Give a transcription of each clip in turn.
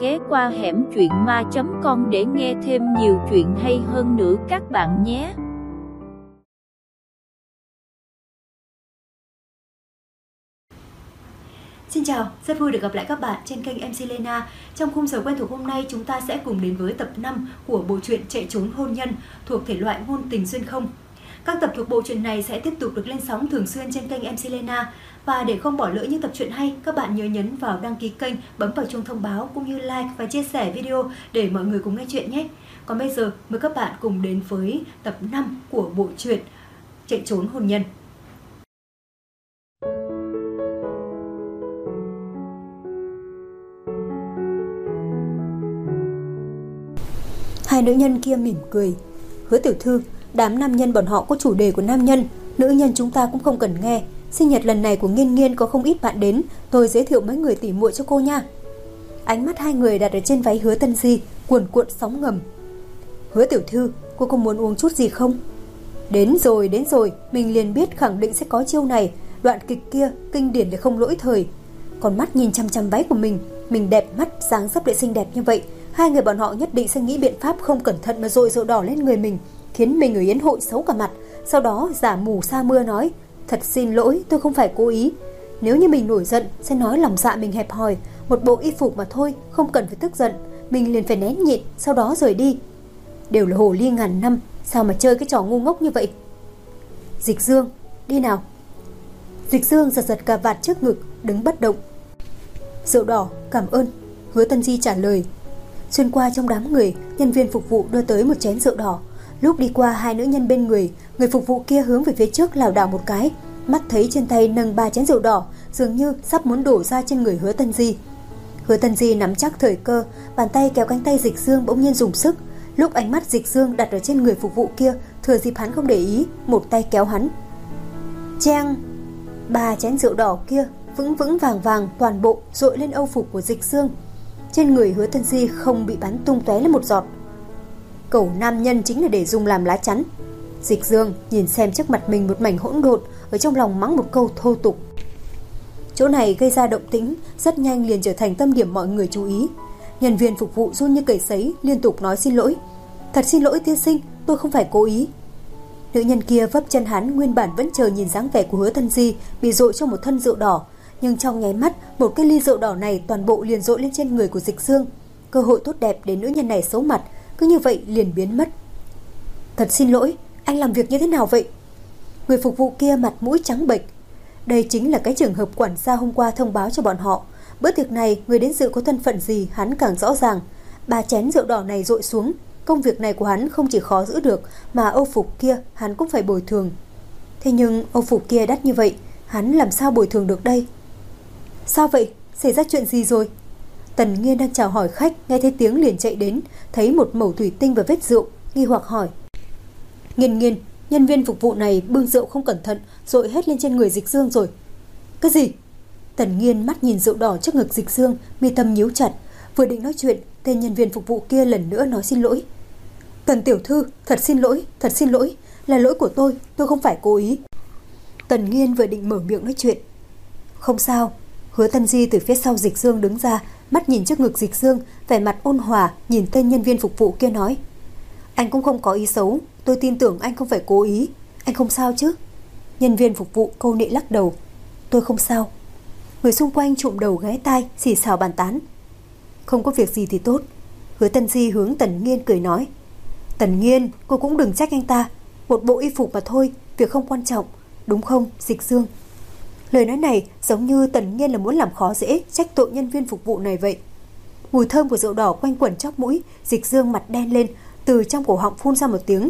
ghé qua hẻm truyện ma.com để nghe thêm nhiều chuyện hay hơn nữa các bạn nhé. Xin chào, rất vui được gặp lại các bạn trên kênh MC Lena. Trong khung giờ quen thuộc hôm nay, chúng ta sẽ cùng đến với tập 5 của bộ truyện Chạy trốn hôn nhân thuộc thể loại ngôn tình xuyên không. Các tập thuộc bộ truyện này sẽ tiếp tục được lên sóng thường xuyên trên kênh MC Lena. Và để không bỏ lỡ những tập truyện hay, các bạn nhớ nhấn vào đăng ký kênh, bấm vào chuông thông báo cũng như like và chia sẻ video để mọi người cùng nghe chuyện nhé. Còn bây giờ, mời các bạn cùng đến với tập 5 của bộ truyện Chạy trốn hôn nhân. Hai nữ nhân kia mỉm cười. Hứa tiểu thư, đám nam nhân bọn họ có chủ đề của nam nhân, nữ nhân chúng ta cũng không cần nghe. Sinh nhật lần này của Nghiên Nghiên có không ít bạn đến, tôi giới thiệu mấy người tỉ muội cho cô nha. Ánh mắt hai người đặt ở trên váy Hứa Tân Di, cuồn cuộn sóng ngầm. Hứa tiểu thư, cô có muốn uống chút gì không? Đến rồi, mình liền biết khẳng định sẽ có chiêu này. Đoạn kịch kia kinh điển để không lỗi thời. Còn mắt nhìn chăm chăm váy của mình đẹp mắt, dáng dấp lại xinh đẹp như vậy, hai người bọn họ nhất định sẽ nghĩ biện pháp không cẩn thận mà dội rượu đỏ lên người mình, khiến mình ở yến hội xấu cả mặt. Sau đó giả mù sa mưa nói: thật xin lỗi, tôi không phải cố ý. Nếu như mình nổi giận sẽ nói lòng dạ mình hẹp hòi, một bộ y phục mà thôi, không cần phải tức giận. Mình liền phải nén nhịn, sau đó rời đi. Đều là hồ ly ngàn năm, sao mà chơi cái trò ngu ngốc như vậy? Dịch Dương, đi nào. Dịch Dương giật cà vạt trước ngực, đứng bất động. Rượu đỏ, cảm ơn. Hứa Tân Di trả lời. Xuyên qua trong đám người, nhân viên phục vụ đưa tới một chén rượu đỏ. Lúc đi qua hai nữ nhân bên người phục vụ kia hướng về phía trước lảo đảo một cái, mắt thấy trên tay nâng 3 chén rượu đỏ, dường như sắp muốn đổ ra trên người Hứa Tân Di. Hứa Tân Di nắm chắc thời cơ, bàn tay kéo cánh tay Dịch Dương bỗng nhiên dùng sức. Lúc ánh mắt Dịch Dương đặt ở trên người phục vụ kia, thừa dịp hắn không để ý, một tay kéo hắn. Cheng! 3 chén rượu đỏ kia vững vững vàng vàng toàn bộ dội lên âu phục của Dịch Dương. Trên người Hứa Tân Di không bị bắn tung tóe lên một giọt. Cẩu nam nhân chính là để dùng làm lá chắn. Dịch Dương nhìn xem trước mặt mình một mảnh hỗn độn, ở trong lòng mắng một câu thô tục. Chỗ này gây ra động tĩnh, rất nhanh liền trở thành tâm điểm mọi người chú ý. Nhân viên phục vụ run như cầy sấy, liên tục nói xin lỗi. Thật xin lỗi tiên sinh, tôi không phải cố ý. Nữ nhân kia vấp chân hắn, nguyên bản vẫn chờ nhìn dáng vẻ của Hứa Tân Di bị dội cho một thân rượu đỏ, nhưng trong nháy mắt, một cái ly rượu đỏ này toàn bộ liền dội lên trên người của Dịch Dương. Cơ hội tốt đẹp để nữ nhân này xấu mặt cứ như vậy liền biến mất. Thật xin lỗi, anh làm việc như thế nào vậy? Người phục vụ kia mặt mũi trắng bệch. Đây chính là cái trường hợp quản gia hôm qua thông báo cho bọn họ. Bữa tiệc này người đến dự có thân phận gì hắn càng rõ ràng. 3 chén rượu đỏ này dội xuống, công việc này của hắn không chỉ khó giữ được, mà âu phục kia hắn cũng phải bồi thường. Thế nhưng âu phục kia đắt như vậy, hắn làm sao bồi thường được đây? Sao vậy? Xảy ra chuyện gì rồi? Tần Nghiên đang chào hỏi khách, nghe thấy tiếng liền chạy đến, thấy một mẩu thủy tinh và vết rượu, nghi hoặc hỏi. Nghiên, nhân viên phục vụ này bưng rượu không cẩn thận, dội hết lên trên người Dịch Dương rồi. Cái gì? Tần Nghiên mắt nhìn rượu đỏ trước ngực Dịch Dương, mi tâm nhíu chặt. Vừa định nói chuyện, tên nhân viên phục vụ kia lần nữa nói xin lỗi. Tần tiểu thư, thật xin lỗi, là lỗi của tôi không phải cố ý. Tần Nghiên vừa định mở miệng nói chuyện. Không sao. Hứa Tân Di từ phía sau Dịch Dương đứng ra, mắt nhìn trước ngực Dịch Dương, vẻ mặt ôn hòa, nhìn tên nhân viên phục vụ kia nói. Anh cũng không có ý xấu, tôi tin tưởng anh không phải cố ý. Anh không sao chứ? Nhân viên phục vụ câu nệ lắc đầu. Tôi không sao. Người xung quanh trụm đầu ghé tai, xì xào bàn tán. Không có việc gì thì tốt. Hứa Tân Di hướng Tần Nghiên cười nói. Tần Nghiên, cô cũng đừng trách anh ta. Một bộ y phục mà thôi, việc không quan trọng. Đúng không, Dịch Dương? Lời nói này giống như Tần Nghiên là muốn làm khó dễ, trách tội nhân viên phục vụ này vậy. Mùi thơm của rượu đỏ quanh quẩn chóp mũi, Dịch Dương mặt đen lên, từ trong cổ họng phun ra một tiếng.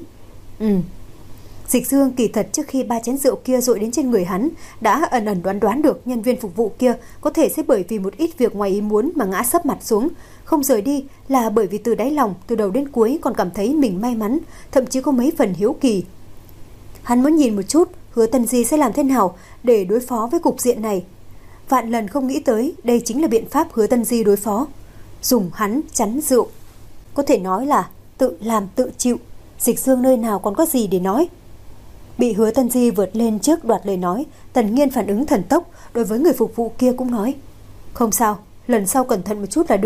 Dịch Dương kỳ thật trước khi 3 chén rượu kia dội đến trên người hắn, đã ẩn đoán được nhân viên phục vụ kia có thể sẽ bởi vì một ít việc ngoài ý muốn mà ngã sấp mặt xuống, không rời đi là bởi vì từ đáy lòng, từ đầu đến cuối còn cảm thấy mình may mắn, thậm chí có mấy phần hiếu kỳ. Hắn muốn nhìn một chút Hứa Tân Di sẽ làm thế nào để đối phó với cục diện này. Vạn lần không nghĩ tới đây chính là biện pháp Hứa Tân Di đối phó. Dùng hắn chắn rượu. Có thể nói là tự làm tự chịu. Dịch Dương nơi nào còn có gì để nói. Bị Hứa Tân Di vượt lên trước đoạt lời nói, Tần Nghiên phản ứng thần tốc, đối với người phục vụ kia cũng nói. Không sao, lần sau cẩn thận một chút là được.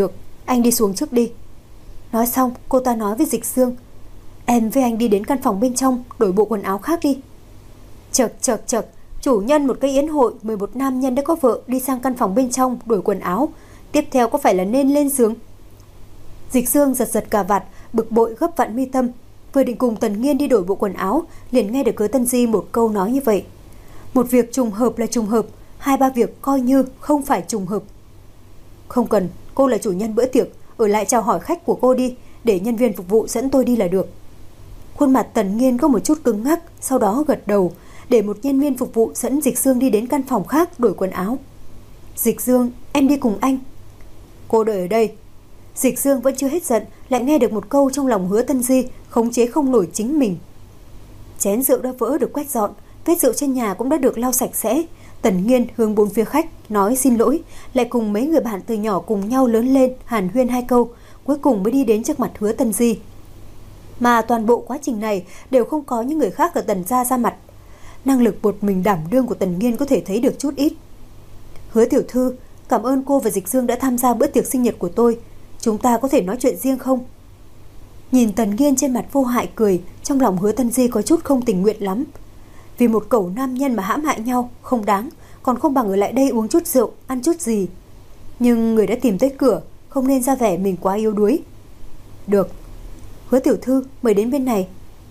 Anh đi xuống trước đi. Nói xong, cô ta nói với Dịch Dương, em với anh đi đến căn phòng bên trong, đổi bộ quần áo khác đi. Chậc, chủ nhân một cái yến hội, 11 nam nhân đã có vợ đi sang căn phòng bên trong đổi quần áo, tiếp theo có phải là nên lên giường? Dịch Dương giật cà vạt, bực bội gấp vặn mi tâm, vừa định cùng Tần Nghiên đi đổi bộ quần áo, liền nghe được Hứa Tân Di một câu nói như vậy. Một việc trùng hợp là trùng hợp, 2-3 việc coi như không phải trùng hợp. Không cần, cô là chủ nhân bữa tiệc, ở lại chào hỏi khách của cô đi, để nhân viên phục vụ dẫn tôi đi là được. Khuôn mặt Tần Nghiên có một chút cứng ngắc, sau đó gật đầu, để một nhân viên phục vụ dẫn Dịch Dương đi đến căn phòng khác đổi quần áo. Dịch Dương, em đi cùng anh. Cô đợi ở đây. Dịch Dương vẫn chưa hết giận, lại nghe được một câu trong lòng Hứa Tân Di, khống chế không nổi chính mình. Chén rượu đã vỡ được quét dọn, vết rượu trên nhà cũng đã được lau sạch sẽ. Tần Nghiên hướng bốn phía khách nói xin lỗi, lại cùng mấy người bạn từ nhỏ cùng nhau lớn lên hàn huyên 2 câu, cuối cùng mới đi đến trước mặt Hứa Tân Di. Mà toàn bộ quá trình này đều không có những người khác ở Tần gia ra mặt. Năng lực một mình đảm đương của Tần Nghiên có thể thấy được chút ít. Hứa tiểu thư, cảm ơn cô và Dịch Dương đã tham gia bữa tiệc sinh nhật của tôi. Chúng ta có thể nói chuyện riêng không? Nhìn Tần Nghiên trên mặt vô hại cười, trong lòng Hứa Tân Di có chút không tình nguyện lắm. Vì một cẩu nam nhân mà hãm hại nhau không đáng, còn không bằng ở lại đây uống chút rượu, ăn chút gì. Nhưng người đã tìm tới cửa, không nên ra vẻ mình quá yếu đuối. Được. Hứa tiểu thư, mời đến bên này.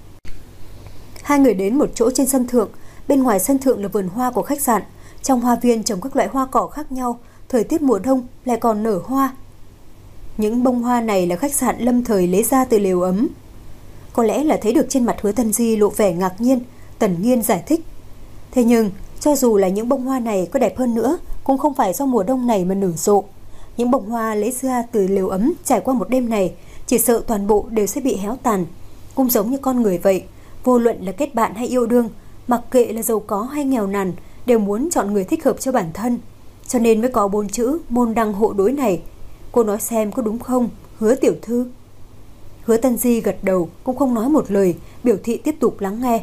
Hai người đến một chỗ trên sân thượng. Bên ngoài sân thượng là vườn hoa của khách sạn. Trong hoa viên trồng các loại hoa cỏ khác nhau, thời tiết mùa đông lại còn nở hoa. Những bông hoa này là khách sạn lâm thời lấy ra từ lều ấm. Có lẽ là thấy được trên mặt Hứa Tân Di lộ vẻ ngạc nhiên, Tần Nghiên giải thích. Thế nhưng, cho dù là những bông hoa này có đẹp hơn nữa, cũng không phải do mùa đông này mà nở rộ. Những bông hoa lấy ra từ lều ấm trải qua một đêm này, chỉ sợ toàn bộ đều sẽ bị héo tàn. Cũng giống như con người vậy, vô luận là kết bạn hay yêu đương, mặc kệ là giàu có hay nghèo nàn, đều muốn chọn người thích hợp cho bản thân. Cho nên mới có 4 chữ môn đăng hộ đối này. Cô nói xem có đúng không, Hứa tiểu thư? Hứa Tân Di gật đầu, cũng không nói một lời, biểu thị tiếp tục lắng nghe.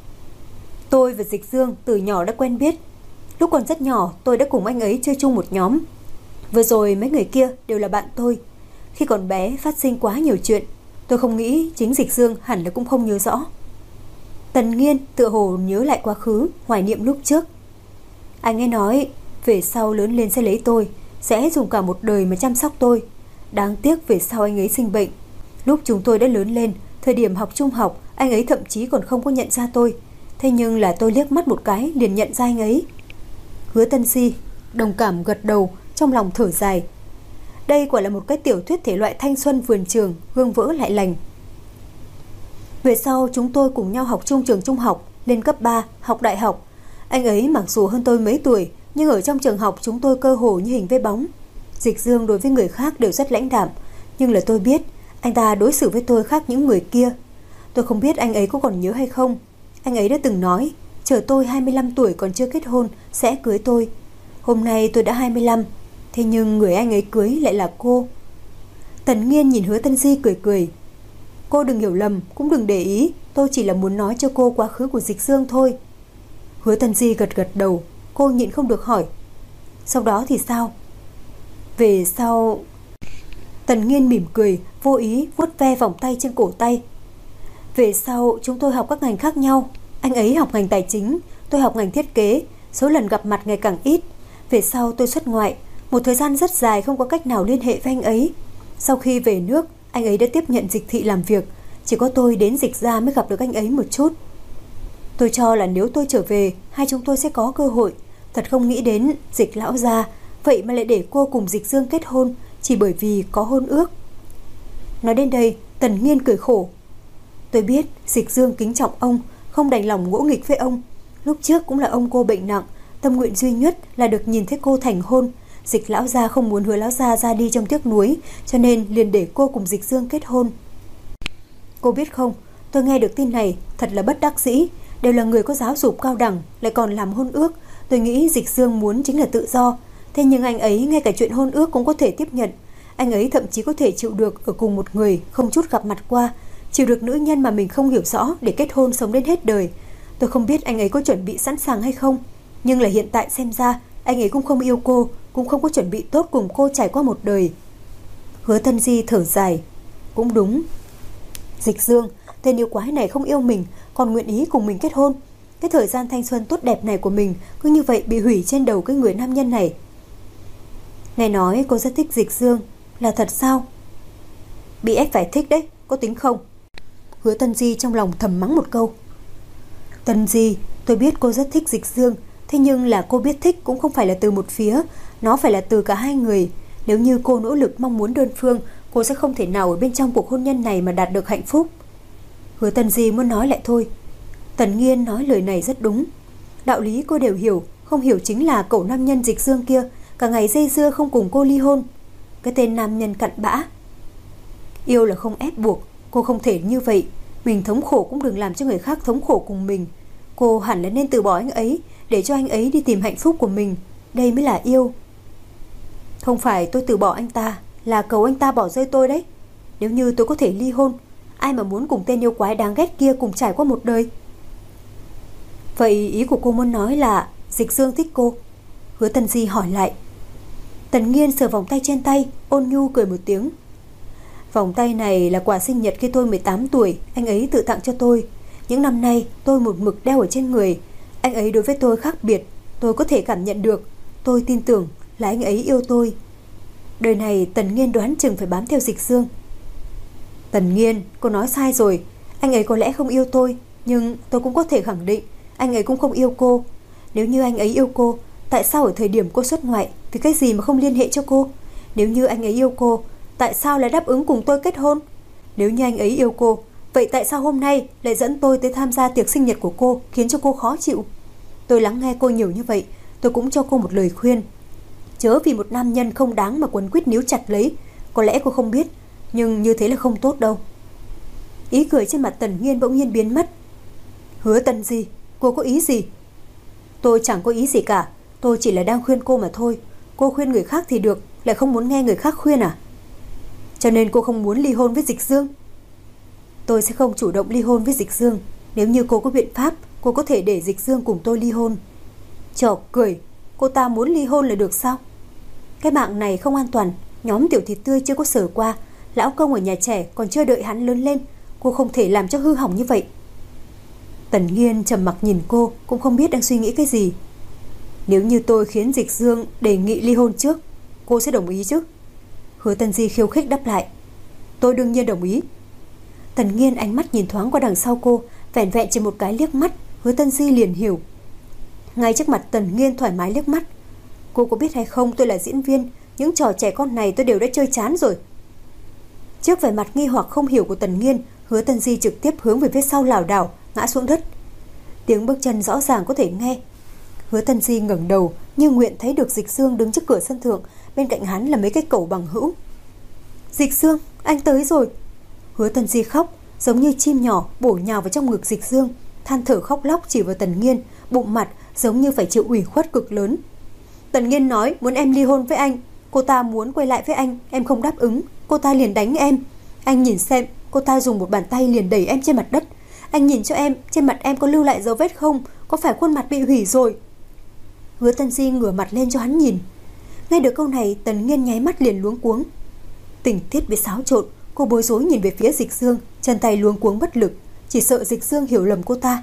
Tôi và Dịch Dương từ nhỏ đã quen biết. Lúc còn rất nhỏ, tôi đã cùng anh ấy chơi chung một nhóm. Vừa rồi mấy người kia đều là bạn tôi. Khi còn bé phát sinh quá nhiều chuyện, tôi không nghĩ chính Dịch Dương hẳn là cũng không nhớ rõ. Tần Nghiên tựa hồ nhớ lại quá khứ, hoài niệm lúc trước. Anh ấy nói, về sau lớn lên sẽ lấy tôi, sẽ dùng cả một đời mà chăm sóc tôi. Đáng tiếc về sau anh ấy sinh bệnh. Lúc chúng tôi đã lớn lên, thời điểm học trung học, anh ấy thậm chí còn không có nhận ra tôi. Thế nhưng là tôi liếc mắt một cái liền nhận ra anh ấy. Hứa Tân Di đồng cảm gật đầu, trong lòng thở dài. Đây quả là một cái tiểu thuyết thể loại thanh xuân vườn trường, hương vỡ lại lành. Về sau chúng tôi cùng nhau học chung trường trung học, lên cấp 3, học đại học. Anh ấy mặc dù hơn tôi mấy tuổi, nhưng ở trong trường học chúng tôi cơ hồ như hình với bóng. Dịch Dương đối với người khác đều rất lãnh đạm, nhưng là tôi biết anh ta đối xử với tôi khác những người kia. Tôi không biết anh ấy có còn nhớ hay không. Anh ấy đã từng nói, chờ tôi 25 tuổi còn chưa kết hôn sẽ cưới tôi. Hôm nay tôi đã 25, thế nhưng người anh ấy cưới lại là cô. Tần Nghiên nhìn Hứa Tân Di cười cười. Cô đừng hiểu lầm, cũng đừng để ý, tôi chỉ là muốn nói cho cô quá khứ của Dịch Dương thôi. Hứa Tân Di gật gật đầu, cô nhịn không được hỏi. Sau đó thì sao? Về sau... Tần Nghiên mỉm cười, vô ý vuốt ve vòng tay trên cổ tay. Về sau chúng tôi học các ngành khác nhau. Anh ấy học ngành tài chính, tôi học ngành thiết kế. Số lần gặp mặt ngày càng ít. Về sau tôi xuất ngoại, một thời gian rất dài không có cách nào liên hệ với anh ấy. Sau khi về nước, anh ấy đã tiếp nhận Dịch thị làm việc. Chỉ có tôi đến Dịch gia mới gặp được anh ấy một chút. Tôi cho là nếu tôi trở về, hai chúng tôi sẽ có cơ hội. Thật không nghĩ đến Dịch lão gia, vậy mà lại để cô cùng Dịch Dương kết hôn, chỉ bởi vì có hôn ước. Nói đến đây, Tần Nghiên cười khổ. Tôi biết Dịch Dương kính trọng ông, không đành lòng ngỗ nghịch với ông. Lúc trước cũng là ông cô bệnh nặng, tâm nguyện duy nhất là được nhìn thấy cô thành hôn. Dịch lão gia không muốn Hứa lão gia ra đi trong tiếc nuối, cho nên liền để cô cùng Dịch Dương kết hôn. Cô biết không, tôi nghe được tin này thật là bất đắc dĩ. Đều là người có giáo dục cao đẳng, lại còn làm hôn ước. Tôi nghĩ Dịch Dương muốn chính là tự do. Thế nhưng anh ấy ngay cả chuyện hôn ước cũng có thể tiếp nhận. Anh ấy thậm chí có thể chịu được ở cùng một người không chút gặp mặt qua, chịu được nữ nhân mà mình không hiểu rõ để kết hôn sống đến hết đời. Tôi không biết anh ấy có chuẩn bị sẵn sàng hay không, nhưng là hiện tại xem ra anh ấy cũng không yêu cô, cũng không có chuẩn bị tốt cùng cô trải qua một đời. Hứa Tân Di thở dài. Cũng đúng. Dịch Dương, tên yêu quái này không yêu mình, còn nguyện ý cùng mình kết hôn. Cái thời gian thanh xuân tốt đẹp này của mình cứ như vậy bị hủy trên đầu cái người nam nhân này. Nghe nói cô rất thích Dịch Dương, là thật sao? Bị ép phải thích đấy, có tính không? Hứa Tân Di trong lòng thầm mắng một câu. Tân Di, tôi biết cô rất thích Dịch Dương, thế nhưng là cô biết thích cũng không phải là từ một phía, nó phải là từ cả hai người. Nếu như cô nỗ lực mong muốn đơn phương, cô sẽ không thể nào ở bên trong cuộc hôn nhân này mà đạt được hạnh phúc. Hứa Tân Di muốn nói lại thôi. Tần Nghiên nói lời này rất đúng. Đạo lý cô đều hiểu, không hiểu chính là cậu nam nhân Dịch Dương kia cả ngày dây dưa không cùng cô ly hôn. Cái tên nam nhân cặn bã. Yêu là không ép buộc, cô không thể như vậy. Mình thống khổ cũng đừng làm cho người khác thống khổ cùng mình. Cô hẳn là nên từ bỏ anh ấy, để cho anh ấy đi tìm hạnh phúc của mình. Đây mới là yêu. Không phải tôi từ bỏ anh ta, là cầu anh ta bỏ rơi tôi đấy. Nếu như tôi có thể ly hôn, ai mà muốn cùng tên yêu quái đáng ghét kia cùng trải qua một đời. Vậy ý của cô muốn nói là Dịch Dương thích cô? Hứa Tân Di hỏi lại. Tần Nghiên sờ vòng tay trên tay, ôn nhu cười một tiếng. Vòng tay này là quà sinh nhật khi tôi 18 tuổi, anh ấy tự tặng cho tôi. Những năm nay tôi một mực đeo ở trên người. Anh ấy đối với tôi khác biệt, tôi có thể cảm nhận được. Tôi tin tưởng là anh ấy yêu tôi. Đời này Tần Nghiên đoán chừng phải bám theo Dịch Dương. Tần Nghiên, cô nói sai rồi. Anh ấy có lẽ không yêu tôi, nhưng tôi cũng có thể khẳng định anh ấy cũng không yêu cô. Nếu như anh ấy yêu cô, tại sao ở thời điểm cô xuất ngoại vì cái gì mà không liên hệ cho cô? Nếu như anh ấy yêu cô, tại sao lại đáp ứng cùng tôi kết hôn? Nếu như anh ấy yêu cô, vậy tại sao hôm nay lại dẫn tôi tới tham gia tiệc sinh nhật của cô, khiến cho cô khó chịu? Tôi lắng nghe cô nhiều như vậy, tôi cũng cho cô một lời khuyên. Chớ vì một nam nhân không đáng mà quấn quýt níu chặt lấy. Có lẽ cô không biết, nhưng như thế là không tốt đâu. Ý cười trên mặt Tần Nghiên bỗng nhiên biến mất. Hứa Tân Di, cô có ý gì? Tôi chẳng có ý gì cả, tôi chỉ là đang khuyên cô mà thôi. Cô khuyên người khác thì được, lại không muốn nghe người khác khuyên à? Cho nên cô không muốn ly hôn với Dịch Dương? Tôi sẽ không chủ động ly hôn với Dịch Dương. Nếu như cô có biện pháp, cô có thể để Dịch Dương cùng tôi ly hôn. Trò cười, cô ta muốn ly hôn là được sao? Cái mạng này không an toàn. Nhóm tiểu thịt tươi chưa có sở qua, lão công ở nhà trẻ còn chưa đợi hắn lớn lên. Cô không thể làm cho hư hỏng như vậy. Tần Nghiên trầm mặc nhìn cô, cũng không biết đang suy nghĩ cái gì. Nếu như tôi khiến Dịch Dương đề nghị ly hôn trước, cô sẽ đồng ý chứ? Hứa Tân Di khiêu khích đáp lại. Tôi đương nhiên đồng ý. Tần Nghiên ánh mắt nhìn thoáng qua đằng sau cô, vẻn vẹn chỉ một cái liếc mắt, Hứa Tân Di liền hiểu. Ngay trước mặt Tần Nghiên thoải mái liếc mắt. Cô có biết hay không, tôi là diễn viên, những trò trẻ con này tôi đều đã chơi chán rồi. Trước vẻ mặt nghi hoặc không hiểu của Tần Nghiên, Hứa Tân Di trực tiếp hướng về phía sau lảo đảo, ngã xuống đất. Tiếng bước chân rõ ràng có thể nghe. Hứa Tân Di ngẩng đầu, như nguyện thấy được Dịch Dương đứng trước cửa sân thượng, bên cạnh hắn là mấy cái cẩu bằng hữu. Dịch Dương, anh tới rồi. Hứa Tân Di khóc, giống như chim nhỏ bổ nhào vào trong ngực Dịch Dương, than thở khóc lóc chỉ vào Tần Nghiên, bụng mặt giống như phải chịu ủy khuất cực lớn. Tần Nghiên nói muốn em ly hôn với anh, cô ta muốn quay lại với anh, em không đáp ứng, cô ta liền đánh em. Anh nhìn xem, cô ta dùng một bàn tay liền đẩy em trên mặt đất. Anh nhìn cho em, trên mặt em có lưu lại dấu vết không? Có phải khuôn mặt bị hủy rồi? Hứa Tân Di ngửa mặt lên cho hắn nhìn. Nghe được câu này, Tần Nghiên nháy mắt liền luống cuống. Tình tiết bị xáo trộn, cô bối rối nhìn về phía Dịch Dương, chân tay luống cuống bất lực, chỉ sợ Dịch Dương hiểu lầm cô ta.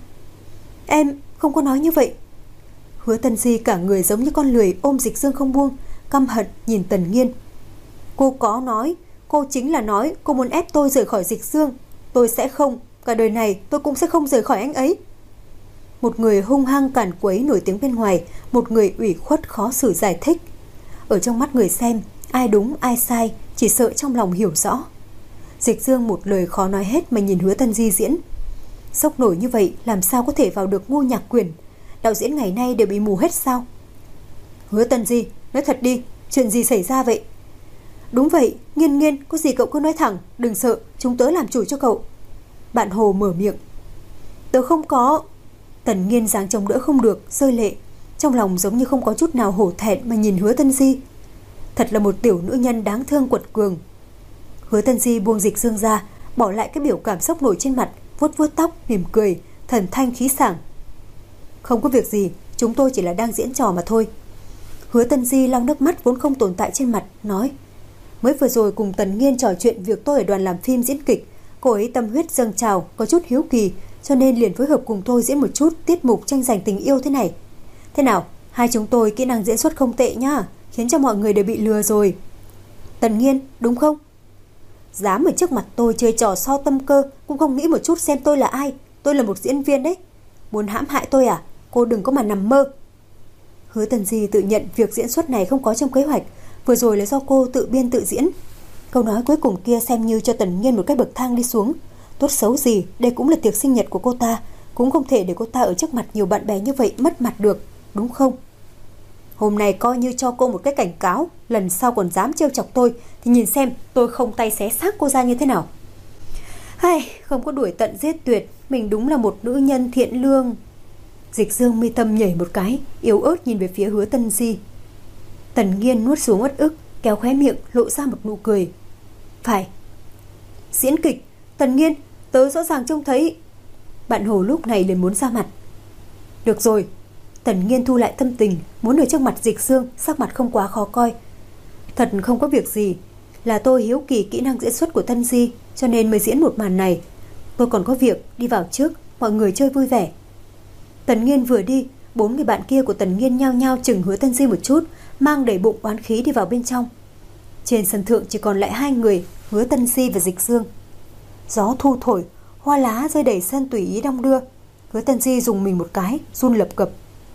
Em không có nói như vậy. Hứa Tân Di cả người giống như con lười ôm Dịch Dương không buông, căm hận nhìn Tần Nghiên. Cô có nói, cô chính là nói cô muốn ép tôi rời khỏi Dịch Dương. Tôi sẽ không, cả đời này tôi cũng sẽ không rời khỏi anh ấy. Một người hung hăng càn quấy nổi tiếng bên ngoài, một người ủy khuất khó xử giải thích. Ở trong mắt người xem, ai đúng ai sai, chỉ sợ trong lòng hiểu rõ. Dịch Dương một lời khó nói hết mà nhìn Hứa Tân Di diễn. Sốc nổi như vậy làm sao có thể vào được Ngô Nhạc Quyền? Đạo diễn ngày nay đều bị mù hết sao? Hứa Tân Di, nói thật đi, chuyện gì xảy ra vậy? Đúng vậy, Nghiên Nghiên, có gì cậu cứ nói thẳng, đừng sợ, chúng tớ làm chủ cho cậu. Bạn Hồ mở miệng. Tớ không có. Tần Nghiên dáng chống đỡ không được, rơi lệ, trong lòng giống như không có chút nào hổ thẹn mà nhìn Hứa Tân Di. Thật là một tiểu nữ nhân đáng thương quật cường. Hứa Tân Di buông Dịch Dương ra, bỏ lại cái biểu cảm sốc nổi trên mặt, vuốt vuốt tóc, mỉm cười, thần thanh khí sảng. Không có việc gì, chúng tôi chỉ là đang diễn trò mà thôi. Hứa Tân Di lau nước mắt vốn không tồn tại trên mặt, nói. Mới vừa rồi cùng Tần Nghiên trò chuyện việc tôi ở đoàn làm phim diễn kịch, cô ấy tâm huyết dâng trào, có chút hiếu kỳ, cho nên liền phối hợp cùng tôi diễn một chút tiết mục tranh giành tình yêu thế này. Thế nào, hai chúng tôi kỹ năng diễn xuất không tệ nhá, khiến cho mọi người đều bị lừa rồi. Tần Nghiên, đúng không? Dám ở trước mặt tôi chơi trò so tâm cơ, cũng không nghĩ một chút xem tôi là ai. Tôi là một diễn viên đấy. Muốn hãm hại tôi à? Cô đừng có mà nằm mơ. Hứa Tần Di tự nhận việc diễn xuất này không có trong kế hoạch, vừa rồi là do cô tự biên tự diễn. Câu nói cuối cùng kia xem như cho Tần Nghiên một cái bậc thang đi xuống. Tốt xấu gì, đây cũng là tiệc sinh nhật của cô ta, cũng không thể để cô ta ở trước mặt nhiều bạn bè như vậy mất mặt được, đúng không? Hôm nay coi như cho cô một cái cảnh cáo, lần sau còn dám trêu chọc tôi thì nhìn xem tôi không tay xé xác cô ra như thế nào. Không có đuổi tận giết tuyệt, mình đúng là một nữ nhân thiện lương. Dịch Dương mi tâm nhảy một cái, yếu ớt nhìn về phía Hứa Tần Di. Tần Nghiên nuốt xuống uất ức, kéo khóe miệng lộ ra một nụ cười. Phải. Diễn kịch, Tần Nghiên, tớ rõ ràng trông thấy. Bạn Hồ lúc này liền muốn ra mặt. Được rồi. Tần Nghiên thu lại tâm tình, muốn ở trước mặt Dịch Dương, sắc mặt không quá khó coi. Thật không có việc gì, là tôi hiếu kỳ kỹ năng diễn xuất của Tần Di, cho nên mới diễn một màn này. Tôi còn có việc, đi vào trước, mọi người chơi vui vẻ. Tần Nghiên vừa đi, 4 người bạn kia của Tần Nghiên nhao nhao chừng Hứa Tần Di một chút, mang đầy bụng oán khí đi vào bên trong. Trên sân thượng chỉ còn lại 2 người, Hứa Tần Di và Dịch Dương. Gió thu thổi, hoa lá rơi đầy sân tùy ý đong đưa. Hứa Tần Di dùng mình một cái, run lập cập.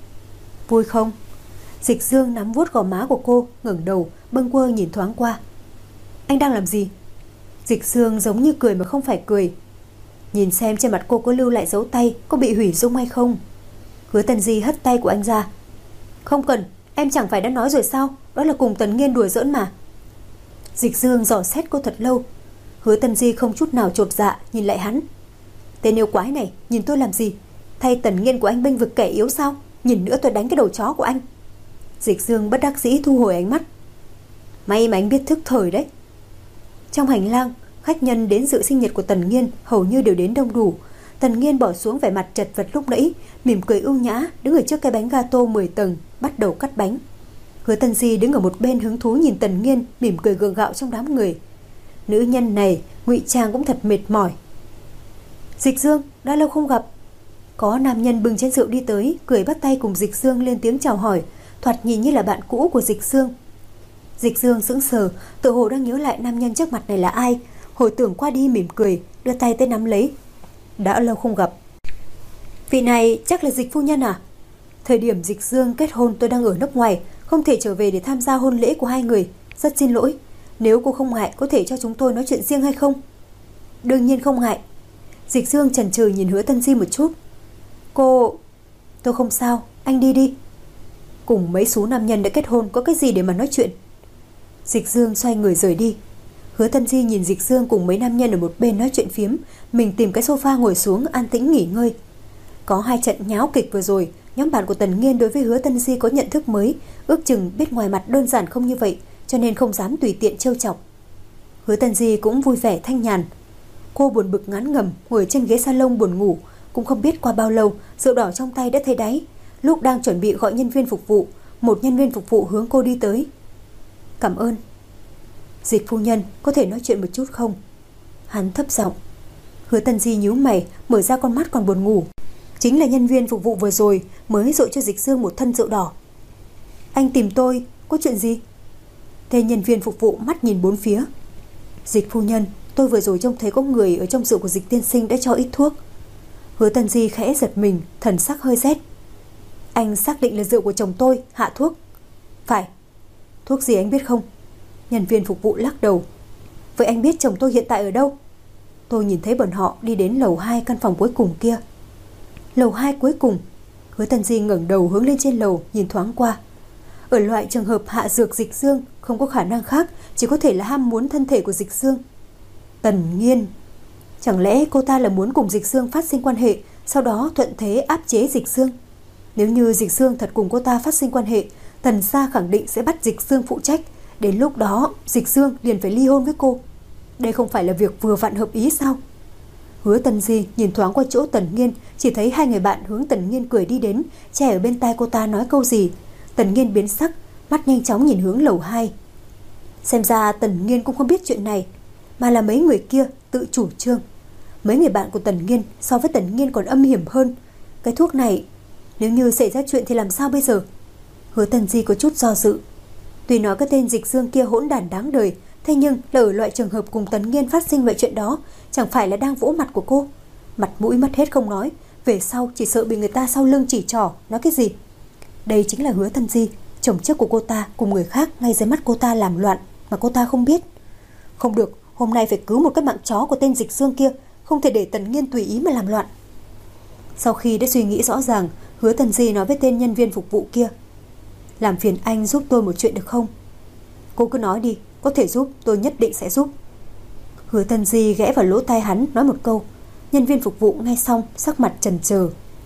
Vui không? Dịch Dương nắm vuốt gò má của cô, ngẩng đầu, bâng quơ nhìn thoáng qua. Anh đang làm gì? Dịch Dương giống như cười mà không phải cười. Nhìn xem trên mặt cô có lưu lại dấu tay, có bị hủy dung hay không. Hứa Tần Di hất tay của anh ra. Không cần, em chẳng phải đã nói rồi sao? Đó là cùng Tần Nghiên đùa giỡn mà. Dịch Dương dò xét cô thật lâu. Hứa Tần Di không chút nào chột dạ nhìn lại hắn. Tên yêu quái này, nhìn tôi làm gì? Thay Tần Nghiên của anh bênh vực kẻ yếu sao? Nhìn nữa tôi đánh cái đầu chó của anh. Dịch Dương bất đắc dĩ thu hồi ánh mắt. May mà anh biết thức thời đấy. Trong hành lang, khách nhân đến dự sinh nhật của Tần Nghiên hầu như đều đến đông đủ. Tần Nghiên bỏ xuống vẻ mặt chật vật lúc nãy, mỉm cười ưu nhã, đứng ở trước cái bánh gato 10 tầng, bắt đầu cắt bánh. Hứa Tần Di đứng ở một bên hứng thú nhìn Tần Nghiên, mỉm cười gượng gạo trong đám người. Nữ nhân này, ngụy trang cũng thật mệt mỏi. Dịch Dương, đã lâu không gặp. Có nam nhân bưng chén rượu đi tới, cười bắt tay cùng Dịch Dương lên tiếng chào hỏi, thoạt nhìn như là bạn cũ của Dịch Dương. Dịch Dương sững sờ, tự hồ đang nhớ lại nam nhân trước mặt này là ai, hồi tưởng qua đi mỉm cười, đưa tay tới nắm lấy. Đã lâu không gặp. Vị này chắc là Dịch phu nhân à? Thời điểm Dịch Dương kết hôn tôi đang ở nước ngoài, không thể trở về để tham gia hôn lễ của hai người. Rất xin lỗi, nếu cô không ngại có thể cho chúng tôi nói chuyện riêng hay không? Đương nhiên không ngại. Dịch Dương chần chừ nhìn Hứa Tần Di một chút. Tôi không sao, anh đi đi. Cùng mấy số nam nhân đã kết hôn có cái gì để mà nói chuyện? Dịch Dương xoay người rời đi. Hứa Tần Di nhìn Dịch Dương cùng mấy nam nhân ở một bên nói chuyện phiếm, mình tìm cái sofa ngồi xuống an tĩnh nghỉ ngơi. Có 2 trận nháo kịch vừa rồi, nhóm bạn của Tần Nghiên đối với Hứa Tần Di có nhận thức mới, ước chừng biết ngoài mặt đơn giản không như vậy, cho nên không dám tùy tiện trêu chọc. Hứa Tần Di cũng vui vẻ thanh nhàn. Cô buồn bực ngán ngẩm ngồi trên ghế salon buồn ngủ, cũng không biết qua bao lâu rượu đỏ trong tay đã thấy đáy. Lúc đang chuẩn bị gọi nhân viên phục vụ, một nhân viên phục vụ hướng cô đi tới. Cảm ơn. Dịch phu nhân, có thể nói chuyện một chút không? Hắn thấp giọng. Hứa Tần Di nhíu mày, mở ra con mắt còn buồn ngủ. Chính là nhân viên phục vụ vừa rồi mới dội cho Dịch Dương một thân rượu đỏ. Anh tìm tôi, có chuyện gì? Tên nhân viên phục vụ mắt nhìn bốn phía. Dịch phu nhân, tôi vừa rồi trông thấy có người ở trong rượu của Dịch tiên sinh đã cho ít thuốc. Hứa Tần Di khẽ giật mình, thần sắc hơi rét. Anh xác định là rượu của chồng tôi hạ thuốc? Phải. Thuốc gì anh biết không? Nhân viên phục vụ lắc đầu. Vậy anh biết chồng tôi hiện tại ở đâu? Tôi nhìn thấy bọn họ đi đến lầu 2 căn phòng cuối cùng kia. Lầu 2 cuối cùng? Hứa Tần Di ngẩng đầu hướng lên trên lầu, nhìn thoáng qua. Ở loại trường hợp hạ dược Dịch Dương, không có khả năng khác, chỉ có thể là ham muốn thân thể của Dịch Dương. Tần Nghiên, chẳng lẽ cô ta là muốn cùng Dịch Dương phát sinh quan hệ, sau đó thuận thế áp chế Dịch Dương? Nếu như Dịch Dương thật cùng cô ta phát sinh quan hệ, Tần gia khẳng định sẽ bắt Dịch Dương phụ trách. Đến lúc đó Dịch Dương liền phải ly hôn với cô. Đây không phải là việc vừa vặn hợp ý sao? Hứa Tần Di nhìn thoáng qua chỗ Tần Nghiên, chỉ thấy 2 người bạn hướng Tần Nghiên cười đi đến, che ở bên tai cô ta nói câu gì. Tần Nghiên biến sắc, mắt nhanh chóng nhìn hướng lầu 2. Xem ra Tần Nghiên cũng không biết chuyện này, mà là mấy người kia tự chủ trương. Mấy người bạn của Tần Nghiên so với Tần Nghiên còn âm hiểm hơn. Cái thuốc này, nếu như xảy ra chuyện thì làm sao bây giờ? Hứa Tần Di có chút do dự. Tuy nói cái tên Dịch Dương kia hỗn đản đáng đời, thế nhưng là ở loại trường hợp cùng Tần Nghiên phát sinh loại chuyện đó, chẳng phải là đang vỗ mặt của cô. Mặt mũi mất hết không nói, về sau chỉ sợ bị người ta sau lưng chỉ trỏ, nói cái gì. Đây chính là Hứa Tần Di, chồng trước của cô ta cùng người khác ngay dưới mắt cô ta làm loạn mà cô ta không biết. Không được, hôm nay phải cứu một cái mạng chó của tên Dịch Dương kia, không thể để Tần Nghiên tùy ý mà làm loạn. Sau khi đã suy nghĩ rõ ràng, Hứa Tần Di nói với tên nhân viên phục vụ kia: làm phiền anh giúp tôi một chuyện được không? Cô cứ nói đi, có thể giúp tôi nhất định sẽ giúp. Hứa Tần Di ghé vào lỗ tai hắn nói một câu. Nhân viên phục vụ nghe xong sắc mặt chần chừ.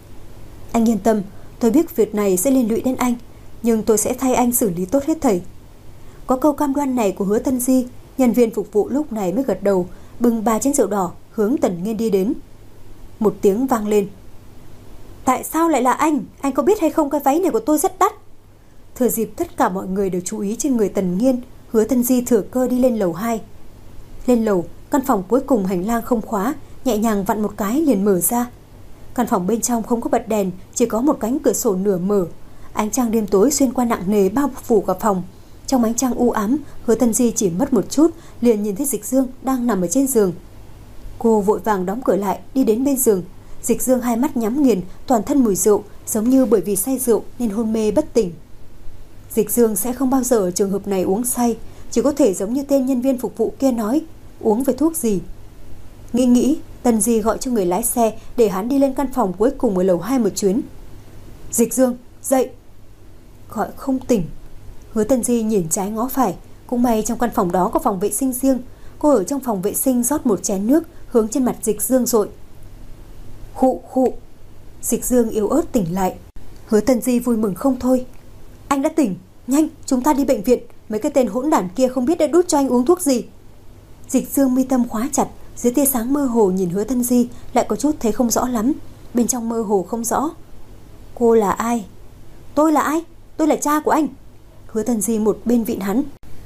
Anh yên tâm, tôi biết việc này sẽ liên lụy đến anh, nhưng tôi sẽ thay anh xử lý tốt hết thảy. Có câu cam đoan này của Hứa Tần Di, nhân viên phục vụ lúc này mới gật đầu, bưng 3 chén rượu đỏ hướng Tần Nghiên đi đến. Một tiếng vang lên. Tại sao lại là anh? Anh có biết hay không, cái váy này của tôi rất đắt. Thừa dịp tất cả mọi người đều chú ý trên người Tần Nghiên, Hứa Tần Di thừa cơ đi lên lầu 2. Lên lầu, căn phòng cuối cùng hành lang không khóa, nhẹ nhàng vặn một cái liền mở ra. Căn phòng bên trong không có bật đèn, chỉ có một cánh cửa sổ nửa mở. Ánh trăng đêm tối xuyên qua nặng nề bao phủ cả phòng. Trong ánh trăng u ám, Hứa Tần Di chỉ mất một chút liền nhìn thấy Dịch Dương đang nằm ở trên giường. Cô vội vàng đóng cửa lại, đi đến bên giường. Dịch Dương hai mắt nhắm nghiền, toàn thân mùi rượu, giống như bởi vì say rượu nên hôn mê bất tỉnh. Dịch Dương sẽ không bao giờ ở trường hợp này uống say, chỉ có thể giống như tên nhân viên phục vụ kia nói, uống về thuốc gì. Nghĩ, Tần Di gọi cho người lái xe để hắn đi lên căn phòng cuối cùng ở lầu 2 một chuyến. Dịch Dương, dậy! Gọi không tỉnh. Hứa Tần Di nhìn trái ngó phải, cũng may trong căn phòng đó có phòng vệ sinh riêng. Cô ở trong phòng vệ sinh rót một chén nước hướng trên mặt Dịch Dương dội. Khụ khụ. Dịch Dương yếu ớt tỉnh lại. Hứa Tần Di vui mừng không thôi. Anh đã tỉnh, nhanh, chúng ta đi bệnh viện. Mấy cái tên hỗn đản kia không biết đã đút cho anh uống thuốc gì. Dịch Dương mi tâm khóa chặt, dưới tia sáng mơ hồ nhìn Hứa Tần Di, lại có chút thấy không rõ lắm. Bên trong mơ hồ không rõ. Cô là ai? Tôi là ai? Tôi là cha của anh. Hứa Tần Di một bên vịn hắn.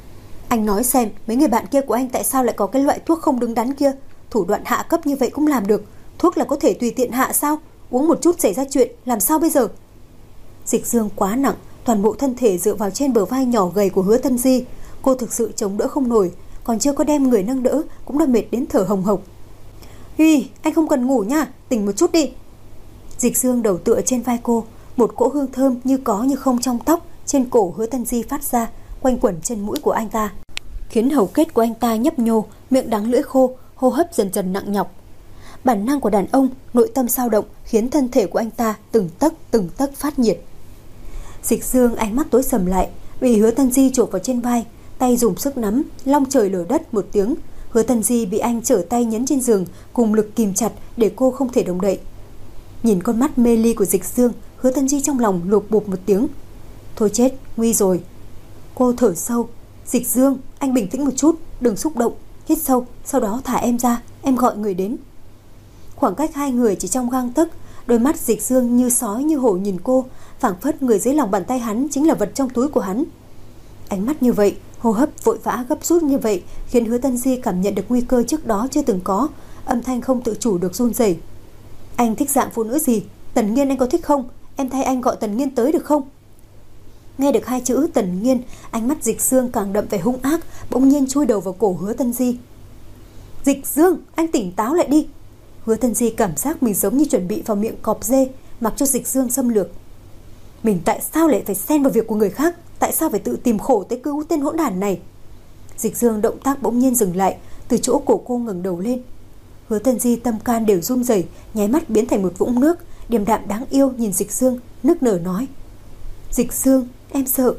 Anh nói xem, mấy người bạn kia của anh tại sao lại có cái loại thuốc không đứng đắn kia? Thủ đoạn hạ cấp như vậy cũng làm được. Thuốc là có thể tùy tiện hạ sao? Uống một chút xảy ra chuyện, làm sao bây giờ? Dịch Dương quá nặng, toàn bộ thân thể dựa vào trên bờ vai nhỏ gầy của Hứa Tần Di. Cô thực sự chống đỡ không nổi, còn chưa có đem người nâng đỡ cũng đã mệt đến thở hồng hộc. Huy, anh không cần ngủ nha, tỉnh một chút đi. Dịch Dương đầu tựa trên vai cô, một cỗ hương thơm như có như không trong tóc trên cổ Hứa Tần Di phát ra, quanh quẩn trên mũi của anh ta, khiến hầu kết của anh ta nhấp nhô, miệng đắng lưỡi khô, hô hấp dần dần nặng nhọc. Bản năng của đàn ông, nội tâm dao động khiến thân thể của anh ta từng tấc phát nhiệt. Dịch Dương ánh mắt tối sầm lại, bị Hứa Tần Di chộp vào trên vai, tay dùng sức nắm, long trời lở đất một tiếng. Hứa Tần Di bị anh trở tay nhấn trên giường, cùng lực kìm chặt để cô không thể động đậy. Nhìn con mắt mê ly của Dịch Dương, Hứa Tần Di trong lòng lột bột một tiếng. Thôi chết, nguy rồi. Cô thở sâu. Dịch Dương, anh bình tĩnh một chút, đừng xúc động. Hít sâu, sau đó thả em ra, em gọi người đến. Khoảng cách hai người chỉ trong gang tấc. Đôi mắt Dịch Dương như sói như hổ nhìn cô, phảng phất người dưới lòng bàn tay hắn chính là vật trong túi của hắn. Ánh mắt như vậy, hô hấp vội vã gấp rút như vậy, khiến Hứa Tần Di cảm nhận được nguy cơ trước đó chưa từng có, âm thanh không tự chủ được run rẩy. Anh thích dạng phụ nữ gì? Tần Nghiên anh có thích không? Em thay anh gọi Tần Nghiên tới được không? Nghe được hai chữ Tần Nghiên, ánh mắt Dịch Dương càng đậm vẻ hung ác, bỗng nhiên chui đầu vào cổ Hứa Tần Di. Dịch Dương, anh tỉnh táo lại đi. Hứa Tần Di cảm giác mình giống như chuẩn bị vào miệng cọp dê, mặc cho Dịch Dương xâm lược. Mình tại sao lại phải xen vào việc của người khác? Tại sao phải tự tìm khổ tới cứu tên hỗn đản này? Dịch Dương động tác bỗng nhiên dừng lại, từ chỗ cổ cô ngẩng đầu lên. Hứa Tần Di tâm can đều run rẩy, nháy mắt biến thành một vũng nước, điềm đạm đáng yêu nhìn Dịch Dương, nức nở nói: Dịch Dương, em sợ.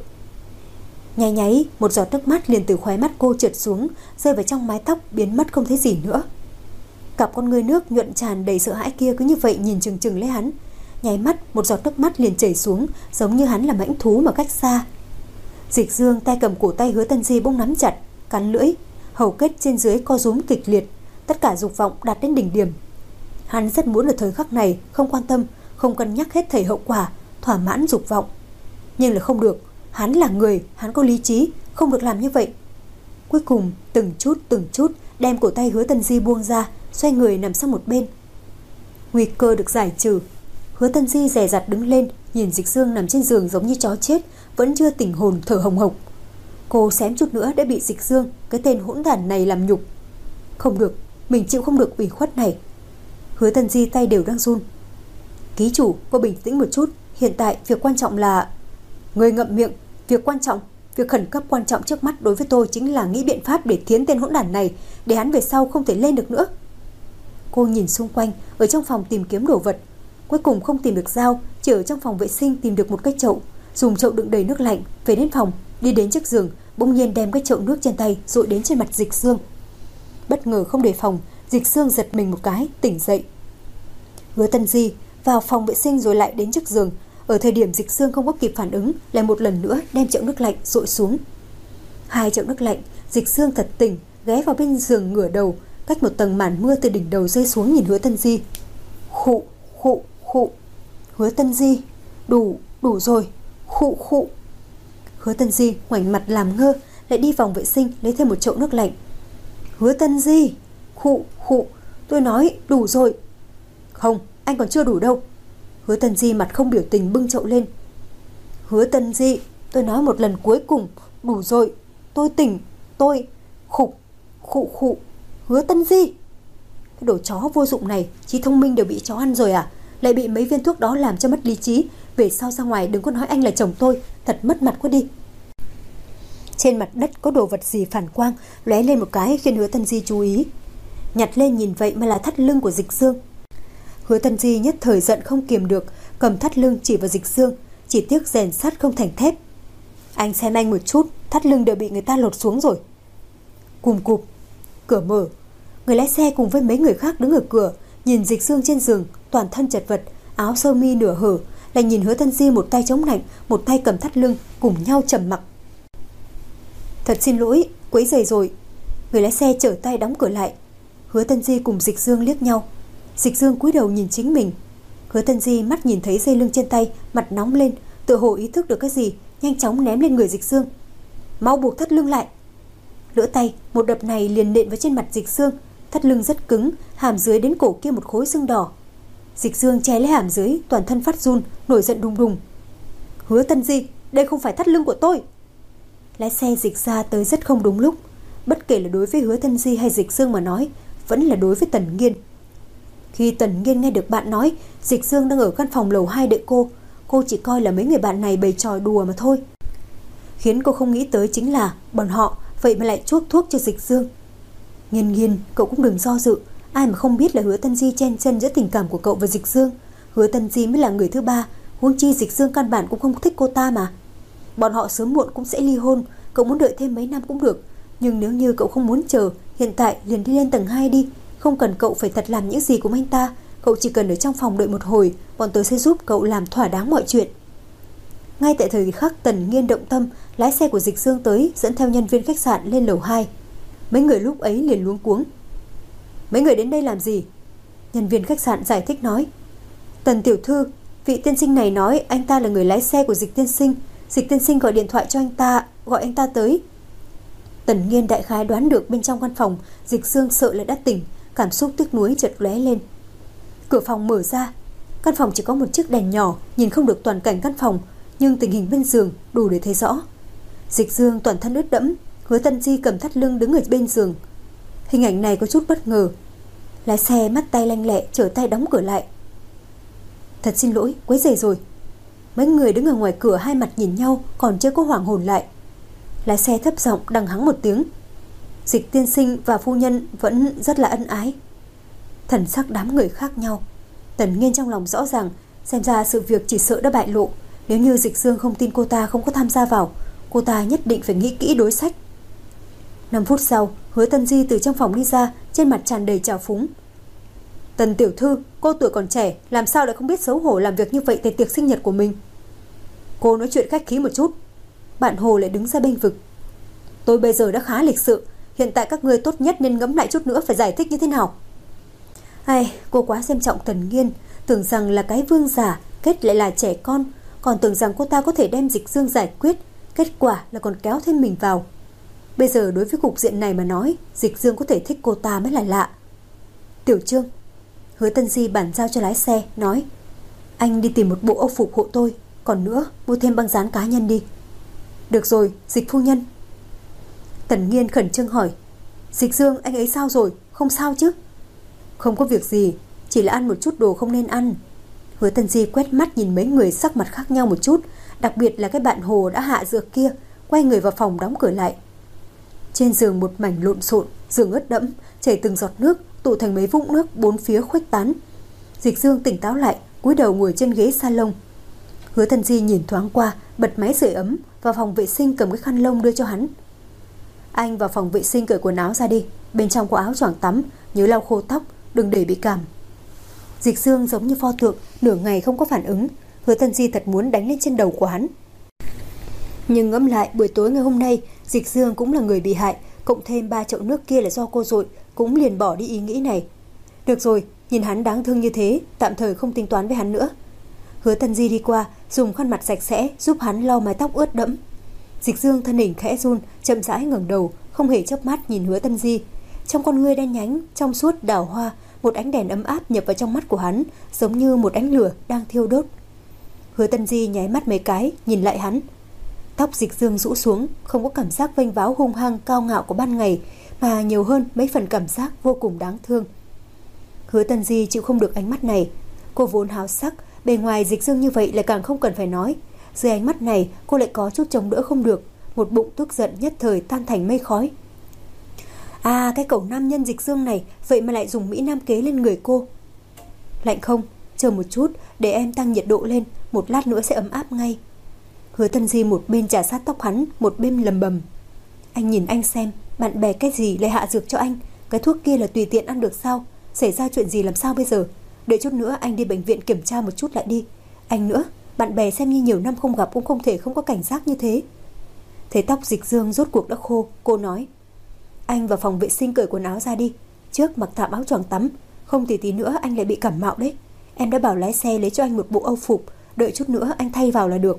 Nháy, một giọt nước mắt liền từ khóe mắt cô trượt xuống, rơi vào trong mái tóc, biến mất không thấy gì nữa. Cặp con ngươi nước nhuận tràn đầy sợ hãi kia cứ như vậy nhìn chừng chừng lấy hắn. Nháy mắt, một giọt nước mắt liền chảy xuống, giống như hắn là mãnh thú mà cách xa. Dịch Dương tay cầm cổ tay Hứa Tần Di bỗng nắm chặt, cắn lưỡi, hầu kết trên dưới co rúm kịch liệt, tất cả dục vọng đạt đến đỉnh điểm. Hắn rất muốn ở thời khắc này không quan tâm, không cân nhắc hết thảy hậu quả, thỏa mãn dục vọng. Nhưng là không được, hắn là người, hắn có lý trí, không được làm như vậy. Cuối cùng từng chút đem cổ tay Hứa Tân Di buông ra, xoay người nằm sang một bên. Nguy cơ được giải trừ. Hứa Tân Di dè dặt đứng lên, nhìn Dịch Dương nằm trên giường giống như chó chết, vẫn chưa tỉnh hồn, thở hồng hộc. Cô xém chút nữa đã bị Dịch Dương, cái tên hỗn đản này làm nhục. Không được, mình chịu không được ủy khuất này. Hứa Tân Di tay đều đang run. Ký chủ, cô bình tĩnh một chút. Hiện tại việc quan trọng là... Người ngậm miệng. Việc khẩn cấp quan trọng trước mắt đối với tôi chính là nghĩ biện pháp để thiến tên hỗn đản này, để hắn về sau không thể lên được nữa. Cô nhìn xung quanh, ở trong phòng tìm kiếm đồ vật. Cuối cùng không tìm được dao, chỉ ở trong phòng vệ sinh tìm được một cái chậu, dùng chậu đựng đầy nước lạnh, về đến phòng, đi đến trước giường, bỗng nhiên đem cái chậu nước trên tay dội đến trên mặt Dịch Dương. Bất ngờ không đề phòng, Dịch Dương giật mình một cái, tỉnh dậy. Hứa Tân Di vào phòng vệ sinh rồi lại đến trước giường. Ở thời điểm Dịch Dương không có kịp phản ứng, lại một lần nữa đem chậu nước lạnh dội xuống. 2 chậu nước lạnh. Dịch Dương thật tỉnh, ghé vào bên giường ngửa đầu, cách một tầng màn mưa từ đỉnh đầu rơi xuống nhìn Hứa Tân Di. Khụ. Hứa Tân Di, đủ rồi. Khụ. Hứa Tân Di ngoảnh mặt làm ngơ, lại đi phòng vệ sinh lấy thêm một chậu nước lạnh. Hứa Tân Di, khụ, tôi nói đủ rồi. Không, anh còn chưa đủ đâu. Hứa Tân Di mặt không biểu tình bưng chậu lên. Hứa Tân Di, tôi nói một lần cuối cùng, đủ rồi. Tôi tỉnh, tôi... Khụ. Hứa Tân Di. Cái đồ chó vô dụng này, trí thông minh đều bị chó ăn rồi à? Lại bị mấy viên thuốc đó làm cho mất lý trí. Về sau ra ngoài đừng có nói anh là chồng tôi, thật mất mặt quá đi. Trên mặt đất có đồ vật gì phản quang lóe lên một cái khiến Hứa Tân Di chú ý. Nhặt lên nhìn vậy mà là thắt lưng của Dịch Dương. Hứa Tân Di nhất thời giận không kiềm được, cầm thắt lưng chỉ vào Dịch Dương, chỉ tiếc rèn sắt không thành thép. Anh xem anh một chút, thắt lưng đều bị người ta lột xuống rồi. Cùm cụp, cửa mở. Người lái xe cùng với mấy người khác đứng ở cửa, nhìn Dịch Dương trên giường, toàn thân chật vật, áo sơ mi nửa hở, lại nhìn Hứa Tân Di một tay chống lạnh, một tay cầm thắt lưng, cùng nhau trầm mặc. Thật xin lỗi, quấy rầy rồi. Người lái xe trở tay đóng cửa lại. Hứa Tân Di cùng Dịch Dương liếc nhau. Dịch Dương cúi đầu nhìn chính mình. Hứa Tân Di mắt nhìn thấy dây lưng trên tay, mặt nóng lên, tựa hồ ý thức được cái gì, nhanh chóng ném lên người Dịch Dương. Mau buộc thắt lưng lại. Lỡ tay, một đập này liền nện vào trên mặt Dịch Dương. Thắt lưng rất cứng, hàm dưới đến cổ kia một khối xương đỏ. Dịch Dương che lấy hàm dưới, toàn thân phát run, nổi giận đùng đùng. Hứa Tân Di, đây không phải thắt lưng của tôi. Lái xe Dịch ra tới rất không đúng lúc. Bất kể là đối với Hứa Tân Di hay Dịch Dương mà nói, vẫn là đối với Tần Nghiên. Khi Tần Nghiên nghe được bạn nói Dịch Dương đang ở căn phòng lầu 2 đợi cô chỉ coi là mấy người bạn này bày trò đùa mà thôi. Khiến cô không nghĩ tới chính là bọn họ vậy mà lại chuốc thuốc cho Dịch Dương. Nghiên, cậu cũng đừng do dự. Ai mà không biết là Hứa Tân Di chen chân giữa tình cảm của cậu và Dịch Dương. Hứa Tân Di mới là người thứ ba, huống chi Dịch Dương căn bản cũng không thích cô ta mà. Bọn họ sớm muộn cũng sẽ ly hôn. Cậu muốn đợi thêm mấy năm cũng được. Nhưng nếu như cậu không muốn chờ, hiện tại liền đi lên tầng 2 đi. Không cần cậu phải thật làm những gì cùng anh ta. Cậu chỉ cần ở trong phòng đợi một hồi, bọn tớ sẽ giúp cậu làm thỏa đáng mọi chuyện. Ngay tại thời khắc Tần Nghiên động tâm, lái xe của Dịch Dương tới, dẫn theo nhân viên khách sạn lên lầu 2. Mấy người lúc ấy liền luống cuống. Mấy người đến đây làm gì? Nhân viên khách sạn giải thích nói. Tần tiểu thư, vị tiên sinh này nói anh ta là người lái xe của Dịch tiên sinh. Dịch tiên sinh gọi điện thoại cho anh ta, gọi anh ta tới. Tần Nghiên đại khái đoán được bên trong căn phòng Dịch Dương sợ lại đã tỉnh, cảm xúc tiếc nuối chợt lóe lên. Cửa phòng mở ra. Căn phòng chỉ có một chiếc đèn nhỏ, nhìn không được toàn cảnh căn phòng, nhưng tình hình bên giường đủ để thấy rõ. Dịch Dương toàn thân ướt đẫm, Hứa Tân Di cầm thắt lưng đứng ở bên giường. Hình ảnh này có chút bất ngờ. Lái xe mắt tay lanh lẹ trở tay đóng cửa lại. Thật xin lỗi, quấy rầy rồi. Mấy người đứng ở ngoài cửa hai mặt nhìn nhau, còn chưa có hoảng hồn lại. Lái xe thấp giọng đằng hắng một tiếng. Dịch tiên sinh và phu nhân vẫn rất là ân ái. Thần sắc đám người khác nhau. Tần Nghiên trong lòng rõ ràng, xem ra sự việc chỉ sợ đã bại lộ. Nếu như Dịch Dương không tin cô ta không có tham gia vào, cô ta nhất định phải nghĩ kỹ đối sách. 5 phút sau, Hứa Tân Di từ trong phòng đi ra, trên mặt tràn đầy trào phúng. Tần tiểu thư, cô tuổi còn trẻ, làm sao lại không biết xấu hổ làm việc như vậy tại tiệc sinh nhật của mình? Cô nói chuyện khách khí một chút. Bạn Hồ lại đứng ra bênh vực. Tôi bây giờ đã khá lịch sự, hiện tại các ngươi tốt nhất nên ngẫm lại chút nữa phải giải thích như thế nào. Cô quá xem trọng Tần Nghiên, tưởng rằng là cái vương giả, kết lại là trẻ con, còn tưởng rằng cô ta có thể đem Dịch Dương giải quyết, kết quả là còn kéo thêm mình vào. Bây giờ đối với cục diện này mà nói, Dịch Dương có thể thích cô ta mới là lạ. Tiểu Trương, Hứa Tân Di bàn giao cho lái xe, nói: anh đi tìm một bộ âu phục hộ tôi, còn nữa mua thêm băng dán cá nhân đi. Được rồi, Dịch phu nhân. Tần Nghiên khẩn trương hỏi: Dịch Dương, anh ấy sao rồi, không sao chứ? Không có việc gì, chỉ là ăn một chút đồ không nên ăn. Hứa Tân Di quét mắt nhìn mấy người sắc mặt khác nhau một chút, đặc biệt là cái bạn Hồ đã hạ dược kia, quay người vào phòng đóng cửa lại. Trên giường một mảnh lộn xộn, giường ướt đẫm, chảy từng giọt nước, tụ thành mấy vũng nước bốn phía khuếch tán. Dịch Dương tỉnh táo lại, cúi đầu ngồi trên ghế salon. Hứa Tân Di nhìn thoáng qua, bật máy sưởi ấm, vào phòng vệ sinh cầm cái khăn lông đưa cho hắn. Anh vào phòng vệ sinh cởi quần áo ra đi, bên trong có áo choàng tắm, nhớ lau khô tóc, đừng để bị cảm. Dịch Dương giống như pho tượng, nửa ngày không có phản ứng. Hứa Tân Di thật muốn đánh lên trên đầu của hắn. Nhưng ngẫm lại, buổi tối ngày hôm nay Dịch Dương cũng là người bị hại, cộng thêm 3 chậu nước kia là do cô dội, cũng liền bỏ đi ý nghĩ này. Được rồi, nhìn hắn đáng thương như thế, tạm thời không tính toán với hắn nữa. Hứa Tân Di đi qua, dùng khăn mặt sạch sẽ giúp hắn lau mái tóc ướt đẫm. Dịch Dương thân hình khẽ run, chậm rãi ngẩng đầu, không hề chớp mắt nhìn Hứa Tân Di. Trong con ngươi đen nhánh, trong suốt đào hoa, một ánh đèn ấm áp nhập vào trong mắt của hắn, giống như một ánh lửa đang thiêu đốt. Hứa Tân Di nháy mắt mấy cái, nhìn lại hắn. Tóc Dịch Dương rũ xuống, không có cảm giác vênh váo hung hăng cao ngạo của ban ngày, mà nhiều hơn mấy phần cảm giác vô cùng đáng thương. Hứa Tân Di chịu không được ánh mắt này. Cô vốn háo sắc, bề ngoài Dịch Dương như vậy lại càng không cần phải nói. Dưới ánh mắt này, cô lại có chút chống đỡ không được, một bụng tức giận nhất thời tan thành mây khói. À, cái cẩu nam nhân Dịch Dương này, vậy mà lại dùng mỹ nam kế lên người cô. Lạnh không? Chờ một chút, để em tăng nhiệt độ lên, một lát nữa sẽ ấm áp ngay. Hứa Tân Di một bên chà sát tóc hắn, một bên lầm bầm: anh nhìn anh xem, bạn bè cái gì lại hạ dược cho anh, cái thuốc kia là tùy tiện ăn được sao? Xảy ra chuyện gì làm sao bây giờ? Đợi chút nữa anh đi bệnh viện kiểm tra một chút lại đi. Anh nữa, bạn bè xem như nhiều năm không gặp cũng không thể không có cảnh giác như thế. Thấy tóc Dịch Dương rốt cuộc đã khô, cô nói: anh vào phòng vệ sinh cởi quần áo ra đi, trước mặc tạm áo choàng tắm, không thì tí nữa anh lại bị cảm mạo đấy. Em đã bảo lái xe lấy cho anh một bộ âu phục, đợi chút nữa anh thay vào là được.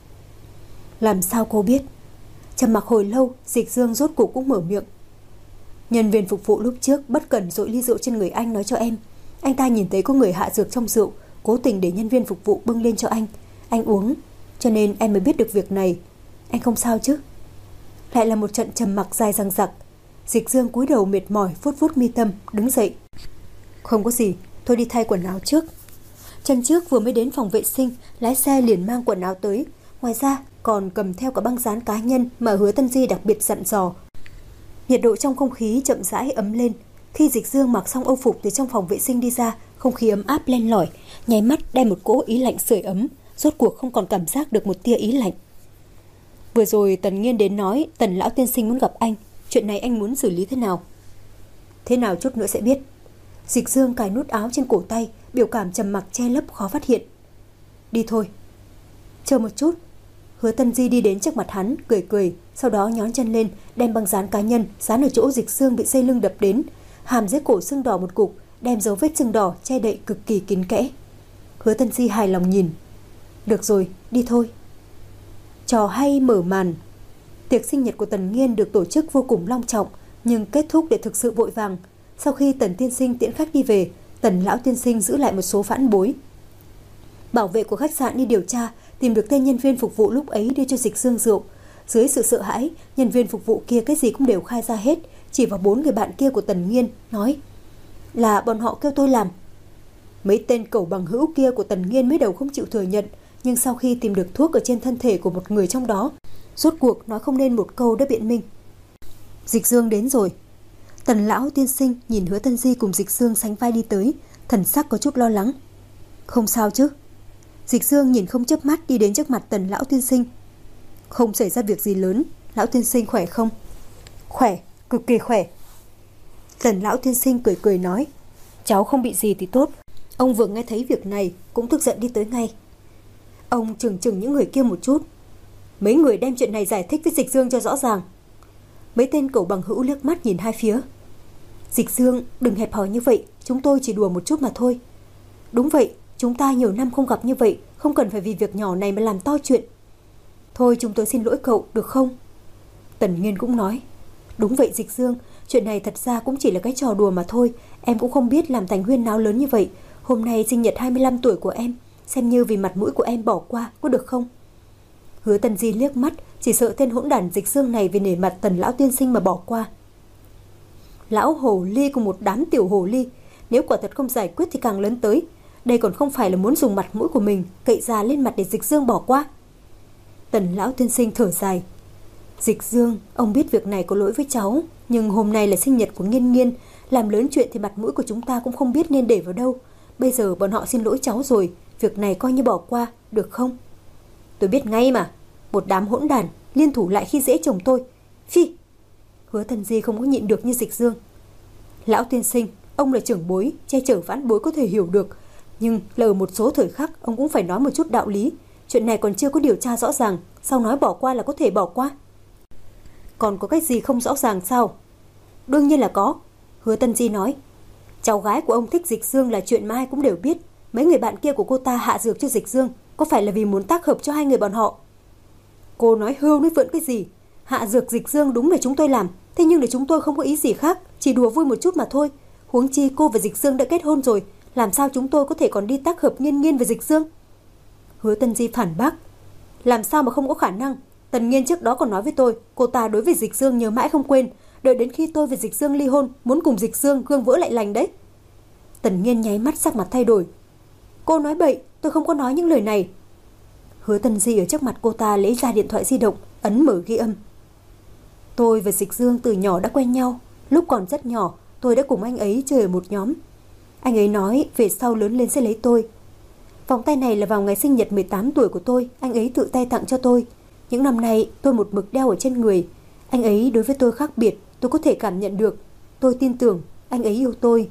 Làm sao cô biết? Trầm mặc hồi lâu, Dịch Dương rốt cuộc cũng mở miệng: nhân viên phục vụ lúc trước bất cẩn dội ly rượu trên người anh nói cho em. Anh ta nhìn thấy có người hạ dược trong rượu, cố tình để nhân viên phục vụ bưng lên cho anh uống, cho nên em mới biết được việc này. Anh không sao chứ? Lại là một trận trầm mặc dài dằng dặc. Dịch Dương cúi đầu mệt mỏi, vuốt vuốt mi tâm, đứng dậy. Không có gì, thôi đi thay quần áo trước. Chân trước vừa mới đến phòng vệ sinh, lái xe liền mang quần áo tới, ngoài ra còn cầm theo cả băng dán cá nhân mà Hứa Tân Di đặc biệt dặn dò. Nhiệt độ trong không khí chậm rãi ấm lên. Khi Dịch Dương mặc xong âu phục từ trong phòng vệ sinh đi ra, không khí ấm áp len lỏi, nháy mắt đem một cỗ ý lạnh sưởi ấm, rốt cuộc không còn cảm giác được một tia ý lạnh. Vừa rồi Tần Nghiên đến nói Tần lão tiên sinh muốn gặp anh, chuyện này anh muốn xử lý thế nào? Thế nào chút nữa sẽ biết. Dịch Dương cài nút áo trên cổ tay, biểu cảm trầm mặc che lấp khó phát hiện. Đi thôi. Chờ một chút. Hứa Tân Di đi đến trước mặt hắn, cười cười, sau đó nhón chân lên, đem băng dán cá nhân dán ở chỗ Dịch Dương bị dây lưng đập đến, hàm dưới cổ sưng đỏ một cục, đem dấu vết sưng đỏ che đậy cực kỳ kín kẽ. Hứa Tân Di hài lòng nhìn. Được rồi, đi thôi. Trò hay mở màn. Tiệc sinh nhật của Tần Nghiên được tổ chức vô cùng long trọng, nhưng kết thúc để thực sự vội vàng. Sau khi Tần tiên sinh tiễn khách đi về, Tần lão tiên sinh giữ lại một số phản bối. Bảo vệ của khách sạn đi điều tra, tìm được tên nhân viên phục vụ lúc ấy đưa cho Dịch Dương rượu. Dưới sự sợ hãi, nhân viên phục vụ kia cái gì cũng đều khai ra hết, chỉ vào 4 người bạn kia của Tần Nghiên, nói là bọn họ kêu tôi làm. Mấy tên cẩu bằng hữu kia của Tần Nghiên mới đầu không chịu thừa nhận, nhưng sau khi tìm được thuốc ở trên thân thể của một người trong đó, rốt cuộc nói không nên một câu đã biện minh. Dịch Dương đến rồi. Tần lão tiên sinh nhìn Hứa Tân Di cùng Dịch Dương sánh vai đi tới, thần sắc có chút lo lắng. Không sao chứ? Dịch Dương nhìn không chớp mắt đi đến trước mặt Tần lão tiên sinh. Không xảy ra việc gì lớn, lão tiên sinh khỏe không? Khỏe, cực kỳ khỏe. Tần lão tiên sinh cười cười nói, cháu không bị gì thì tốt. Ông vừa nghe thấy việc này cũng tức giận đi tới ngay. Ông chừng những người kia một chút. Mấy người đem chuyện này giải thích với Dịch Dương cho rõ ràng. Mấy tên cẩu bằng hữu liếc mắt nhìn hai phía. Dịch Dương, đừng hẹp hòi như vậy, chúng tôi chỉ đùa một chút mà thôi. Đúng vậy, chúng ta nhiều năm không gặp như vậy, không cần phải vì việc nhỏ này mà làm to chuyện. Thôi chúng tôi xin lỗi cậu, được không? Tần Nghiên cũng nói, Đúng vậy Dịch Dương, chuyện này thật ra cũng chỉ là cái trò đùa mà thôi. Em cũng không biết làm thành huyên náo lớn như vậy. Hôm nay sinh nhật 25 tuổi của em, xem như vì mặt mũi của em bỏ qua, có được không? Hứa Tần Di liếc mắt, chỉ sợ tên hỗn đản Dịch Dương này vì nể mặt Tần lão tiên sinh mà bỏ qua. Lão hồ ly cùng một đám tiểu hồ ly, nếu quả thật không giải quyết thì càng lớn tới. Đây còn không phải là muốn dùng mặt mũi của mình cậy ra lên mặt để Dịch Dương bỏ qua. Tần lão tiên sinh thở dài. Dịch Dương, ông biết việc này có lỗi với cháu, nhưng hôm nay là sinh nhật của Nghiên Nghiên, làm lớn chuyện thì mặt mũi của chúng ta cũng không biết nên để vào đâu. Bây giờ bọn họ xin lỗi cháu rồi, việc này coi như bỏ qua, được không? Tôi biết ngay mà, một đám hỗn đản liên thủ lại khi dễ chồng tôi. Phi! Hứa Tần Di không có nhịn được như Dịch Dương. Lão tiên sinh, ông là trưởng bối, che chở vãn bối có thể hiểu được, nhưng là ở một số thời khắc ông cũng phải nói một chút đạo lý. Chuyện này còn chưa có điều tra rõ ràng, sao nói bỏ qua là có thể bỏ qua? Còn có cái gì không rõ ràng sao? Đương nhiên là có. Hứa Tần Di nói. Cháu gái của ông thích Dịch Dương là chuyện mà ai cũng đều biết. Mấy người bạn kia của cô ta hạ dược cho Dịch Dương, có phải là vì muốn tác hợp cho hai người bọn họ? Cô nói hưu nói vượn cái gì? Hạ dược Dịch Dương đúng là chúng tôi làm, thế nhưng là chúng tôi không có ý gì khác, chỉ đùa vui một chút mà thôi. Huống chi cô và Dịch Dương đã kết hôn rồi, làm sao chúng tôi có thể còn đi tác hợp Nghiên Nghiên với Dịch Dương? Hứa Tần Di phản bác. Làm sao mà không có khả năng? Tần Nghiên trước đó còn nói với tôi, cô ta đối với Dịch Dương nhớ mãi không quên, đợi đến khi tôi và Dịch Dương ly hôn, muốn cùng Dịch Dương gương vỡ lại lành đấy. Tần Nghiên nháy mắt sắc mặt thay đổi. Cô nói bậy, tôi không có nói những lời này. Hứa Tần Di ở trước mặt cô ta lấy ra điện thoại di động, ấn mở ghi âm. Tôi và Dịch Dương từ nhỏ đã quen nhau, lúc còn rất nhỏ, tôi đã cùng anh ấy chơi ở một nhóm. Anh ấy nói về sau lớn lên sẽ lấy tôi. Vòng tay này là vào ngày sinh nhật 18 tuổi của tôi, anh ấy tự tay tặng cho tôi. Những năm nay tôi một mực đeo ở trên người. Anh ấy đối với tôi khác biệt, tôi có thể cảm nhận được. Tôi tin tưởng anh ấy yêu tôi.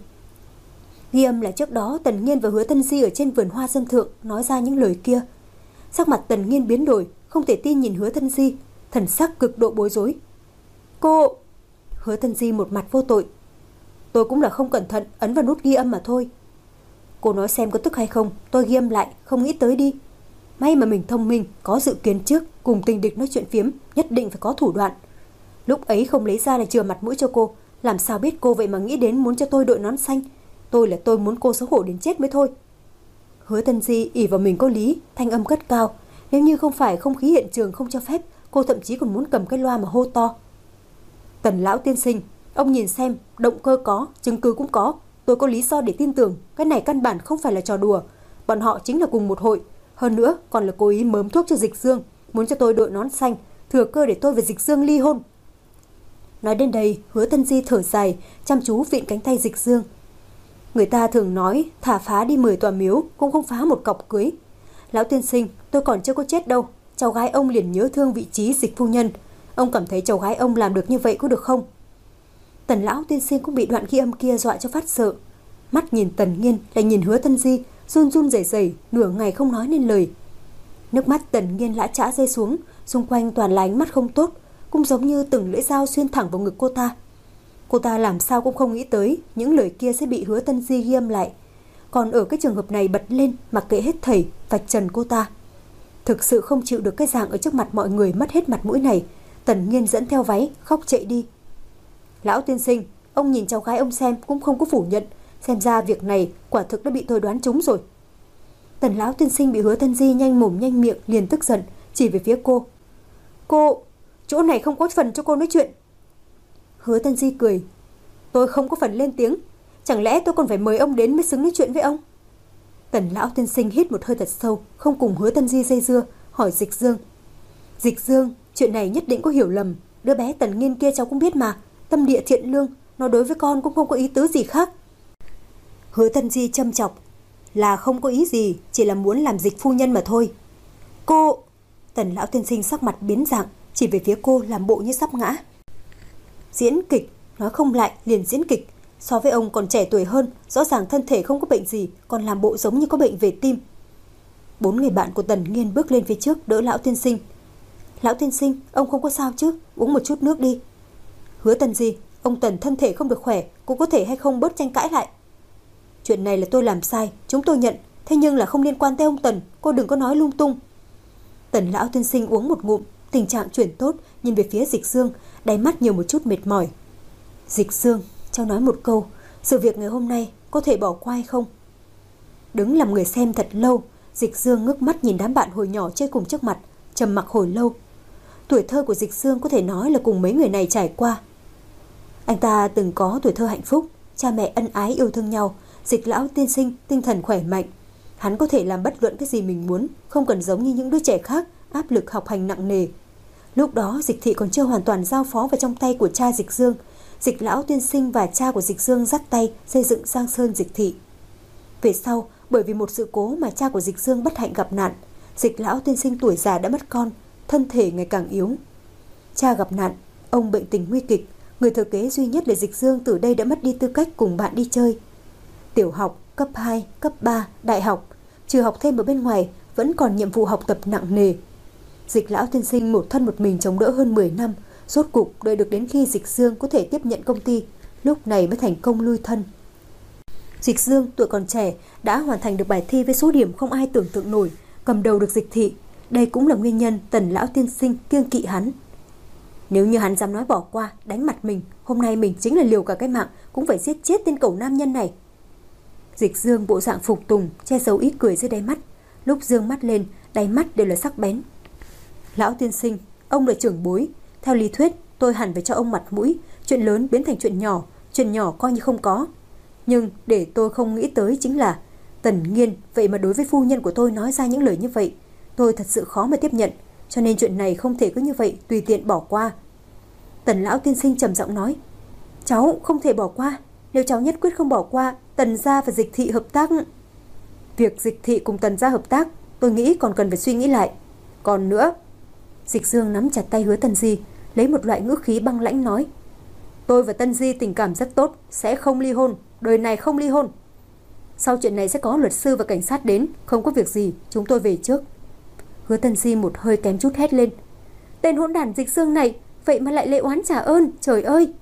Ghi âm là trước đó Tần Nghiên và Hứa Tần Di ở trên vườn hoa sân thượng nói ra những lời kia. Sắc mặt Tần Nghiên biến đổi, không thể tin nhìn Hứa Tần Di, thần sắc cực độ bối rối. Cô... Hứa Tần Di một mặt vô tội. Tôi cũng là không cẩn thận ấn vào nút ghi âm mà thôi. Cô nói xem có tức hay không, tôi ghi âm lại, không nghĩ tới đi. May mà mình thông minh, có dự kiến trước, cùng tình địch nói chuyện phiếm, nhất định phải có thủ đoạn. Lúc ấy không lấy ra là chừa mặt mũi cho cô, làm sao biết cô vậy mà nghĩ đến muốn cho tôi đội nón xanh. Tôi muốn cô xấu hổ đến chết mới thôi. Hứa Tần Di ỷ vào mình có lý, thanh âm cất cao. Nếu như không phải không khí hiện trường không cho phép, cô thậm chí còn muốn cầm cái loa mà hô to. Tần lão tiên sinh, ông nhìn xem, động cơ có, chứng cứ cũng có. Tôi có lý do để tin tưởng, cái này căn bản không phải là trò đùa. Bọn họ chính là cùng một hội. Hơn nữa còn là cố ý mớm thuốc cho Dịch Dương, muốn cho tôi đội nón xanh, thừa cơ để tôi và Dịch Dương ly hôn. Nói đến đây, Hứa Tần Di thở dài, chăm chú vịn cánh tay Dịch Dương. Người ta thường nói, thả phá đi 10 tòa miếu cũng không phá một cọc cưới. Lão tiên sinh, tôi còn chưa có chết đâu. Cháu gái ông liền nhớ thương vị trí Dịch phu nhân. Ông cảm thấy cháu gái ông làm được như vậy có được không? Tần lão tiên sinh cũng bị đoạn ghi âm kia dọa cho phát sợ. Mắt nhìn Tần Nghiên lại nhìn Hứa Tần Di, run run rẩy rẩy, nửa ngày không nói nên lời. Nước mắt Tần Nghiên lã chã rơi xuống, xung quanh toàn là ánh mắt không tốt, cũng giống như từng lưỡi dao xuyên thẳng vào ngực cô ta. Cô ta làm sao cũng không nghĩ tới những lời kia sẽ bị Hứa Tần Di ghi âm lại. Còn ở cái trường hợp này bật lên mặc kệ hết thảy, vạch trần cô ta. Thực sự không chịu được cái dạng ở trước mặt mọi người mất hết mặt mũi này, Tần Nghiên dẫn theo váy khóc chạy đi. Lão tiên sinh, ông nhìn cháu gái ông xem cũng không có phủ nhận, xem ra việc này quả thực đã bị tôi đoán trúng rồi. Tần lão tiên sinh bị Hứa Tần Di nhanh mồm nhanh miệng liền tức giận, chỉ về phía cô. Cô, chỗ này không có phần cho cô nói chuyện. Hứa Tần Di cười. Tôi không có phần lên tiếng, chẳng lẽ tôi còn phải mời ông đến mới xứng nói chuyện với ông? Tần lão tiên sinh hít một hơi thật sâu, không cùng Hứa Tần Di dây dưa, hỏi Dịch Dương. Dịch Dương, chuyện này nhất định có hiểu lầm, đứa bé Tần Nghiên kia cháu cũng biết mà, tâm địa thiện lương, nó đối với con cũng không có ý tứ gì khác. Hứa Tần Di châm chọc. Là không có ý gì, chỉ là muốn làm Dịch phu nhân mà thôi. Cô... Tần lão tiên sinh sắc mặt biến dạng, chỉ về phía cô làm bộ như sắp ngã. Diễn kịch, nói không lại liền diễn kịch. So với ông còn trẻ tuổi hơn, rõ ràng thân thể không có bệnh gì, còn làm bộ giống như có bệnh về tim. 4 người bạn của Tần Nghiên bước lên phía trước đỡ lão tiên sinh. Lão tiên sinh, ông không có sao chứ, uống một chút nước đi. Hứa Tần Di, ông Tần thân thể không được khỏe, cô có thể hay không bớt tranh cãi lại. Chuyện này là tôi làm sai, chúng tôi nhận, thế nhưng là không liên quan tới ông Tần, cô đừng có nói lung tung. Tần lão tiên sinh uống một ngụm, tình trạng chuyển tốt, nhìn về phía Dịch Dương, đáy mắt nhiều một chút mệt mỏi. Dịch Dương, cháu nói một câu, sự việc ngày hôm nay có thể bỏ qua hay không? Đứng làm người xem thật lâu, Dịch Dương ngước mắt nhìn đám bạn hồi nhỏ chơi cùng trước mặt, trầm mặc hồi lâu. Tuổi thơ của Dịch Dương có thể nói là cùng mấy người này trải qua. Anh ta từng có tuổi thơ hạnh phúc, cha mẹ ân ái yêu thương nhau, Dịch lão tiên sinh tinh thần khỏe mạnh. Hắn có thể làm bất luận cái gì mình muốn, không cần giống như những đứa trẻ khác áp lực học hành nặng nề. Lúc đó Dịch thị còn chưa hoàn toàn giao phó vào trong tay của cha Dịch Dương. Dịch lão tiên sinh và cha của Dịch Dương dắt tay xây dựng Giang Sơn Dịch thị. Về sau, bởi vì một sự cố mà cha của Dịch Dương bất hạnh gặp nạn, Dịch lão tiên sinh tuổi già đã mất con, thân thể ngày càng yếu. Cha gặp nạn, ông bệnh tình nguy kịch, người thừa kế duy nhất là Dịch Dương từ đây đã mất đi tư cách cùng bạn đi chơi. Tiểu học, cấp 2, cấp 3, đại học, trừ học thêm ở bên ngoài, vẫn còn nhiệm vụ học tập nặng nề. Dịch lão tiên sinh một thân một mình chống đỡ hơn 10 năm, rốt cục đợi được đến khi Dịch Dương có thể tiếp nhận công ty, lúc này mới thành công lui thân. Dịch Dương tuổi còn trẻ đã hoàn thành được bài thi với số điểm không ai tưởng tượng nổi, cầm đầu được Dịch thị. Đây cũng là nguyên nhân Tần lão tiên sinh kiêng kỵ hắn. Nếu như hắn dám nói bỏ qua, đánh mặt mình, hôm nay mình chính là liều cả cái mạng cũng phải giết chết tên cẩu nam nhân này. Dịch Dương bộ dạng phục tùng, che giấu ý cười dưới đáy mắt, lúc dương mắt lên, đáy mắt đều là sắc bén. Lão tiên sinh, ông là trưởng bối, theo lý thuyết tôi hẳn phải cho ông mặt mũi, chuyện lớn biến thành chuyện nhỏ coi như không có. Nhưng để tôi không nghĩ tới chính là Tần Nghiên vậy mà đối với phu nhân của tôi nói ra những lời như vậy, tôi thật sự khó mà tiếp nhận, cho nên chuyện này không thể cứ như vậy tùy tiện bỏ qua. Tần lão tiên sinh trầm giọng nói, cháu không thể bỏ qua, nếu cháu nhất quyết không bỏ qua, Tần gia và Dịch thị hợp tác. Việc Dịch thị cùng Tần gia hợp tác, tôi nghĩ còn cần phải suy nghĩ lại. Còn nữa, Dịch Dương nắm chặt tay Hứa Tần Di, lấy một loại ngữ khí băng lãnh nói, tôi và Tần Di tình cảm rất tốt, sẽ không ly hôn, đời này không ly hôn. Sau chuyện này sẽ có luật sư và cảnh sát đến, không có việc gì, chúng tôi về trước. Hứa Tần Di một hơi kém chút hét lên, tên hỗn đản Dịch Dương này, vậy mà lại lễ oán trả ơn, trời ơi!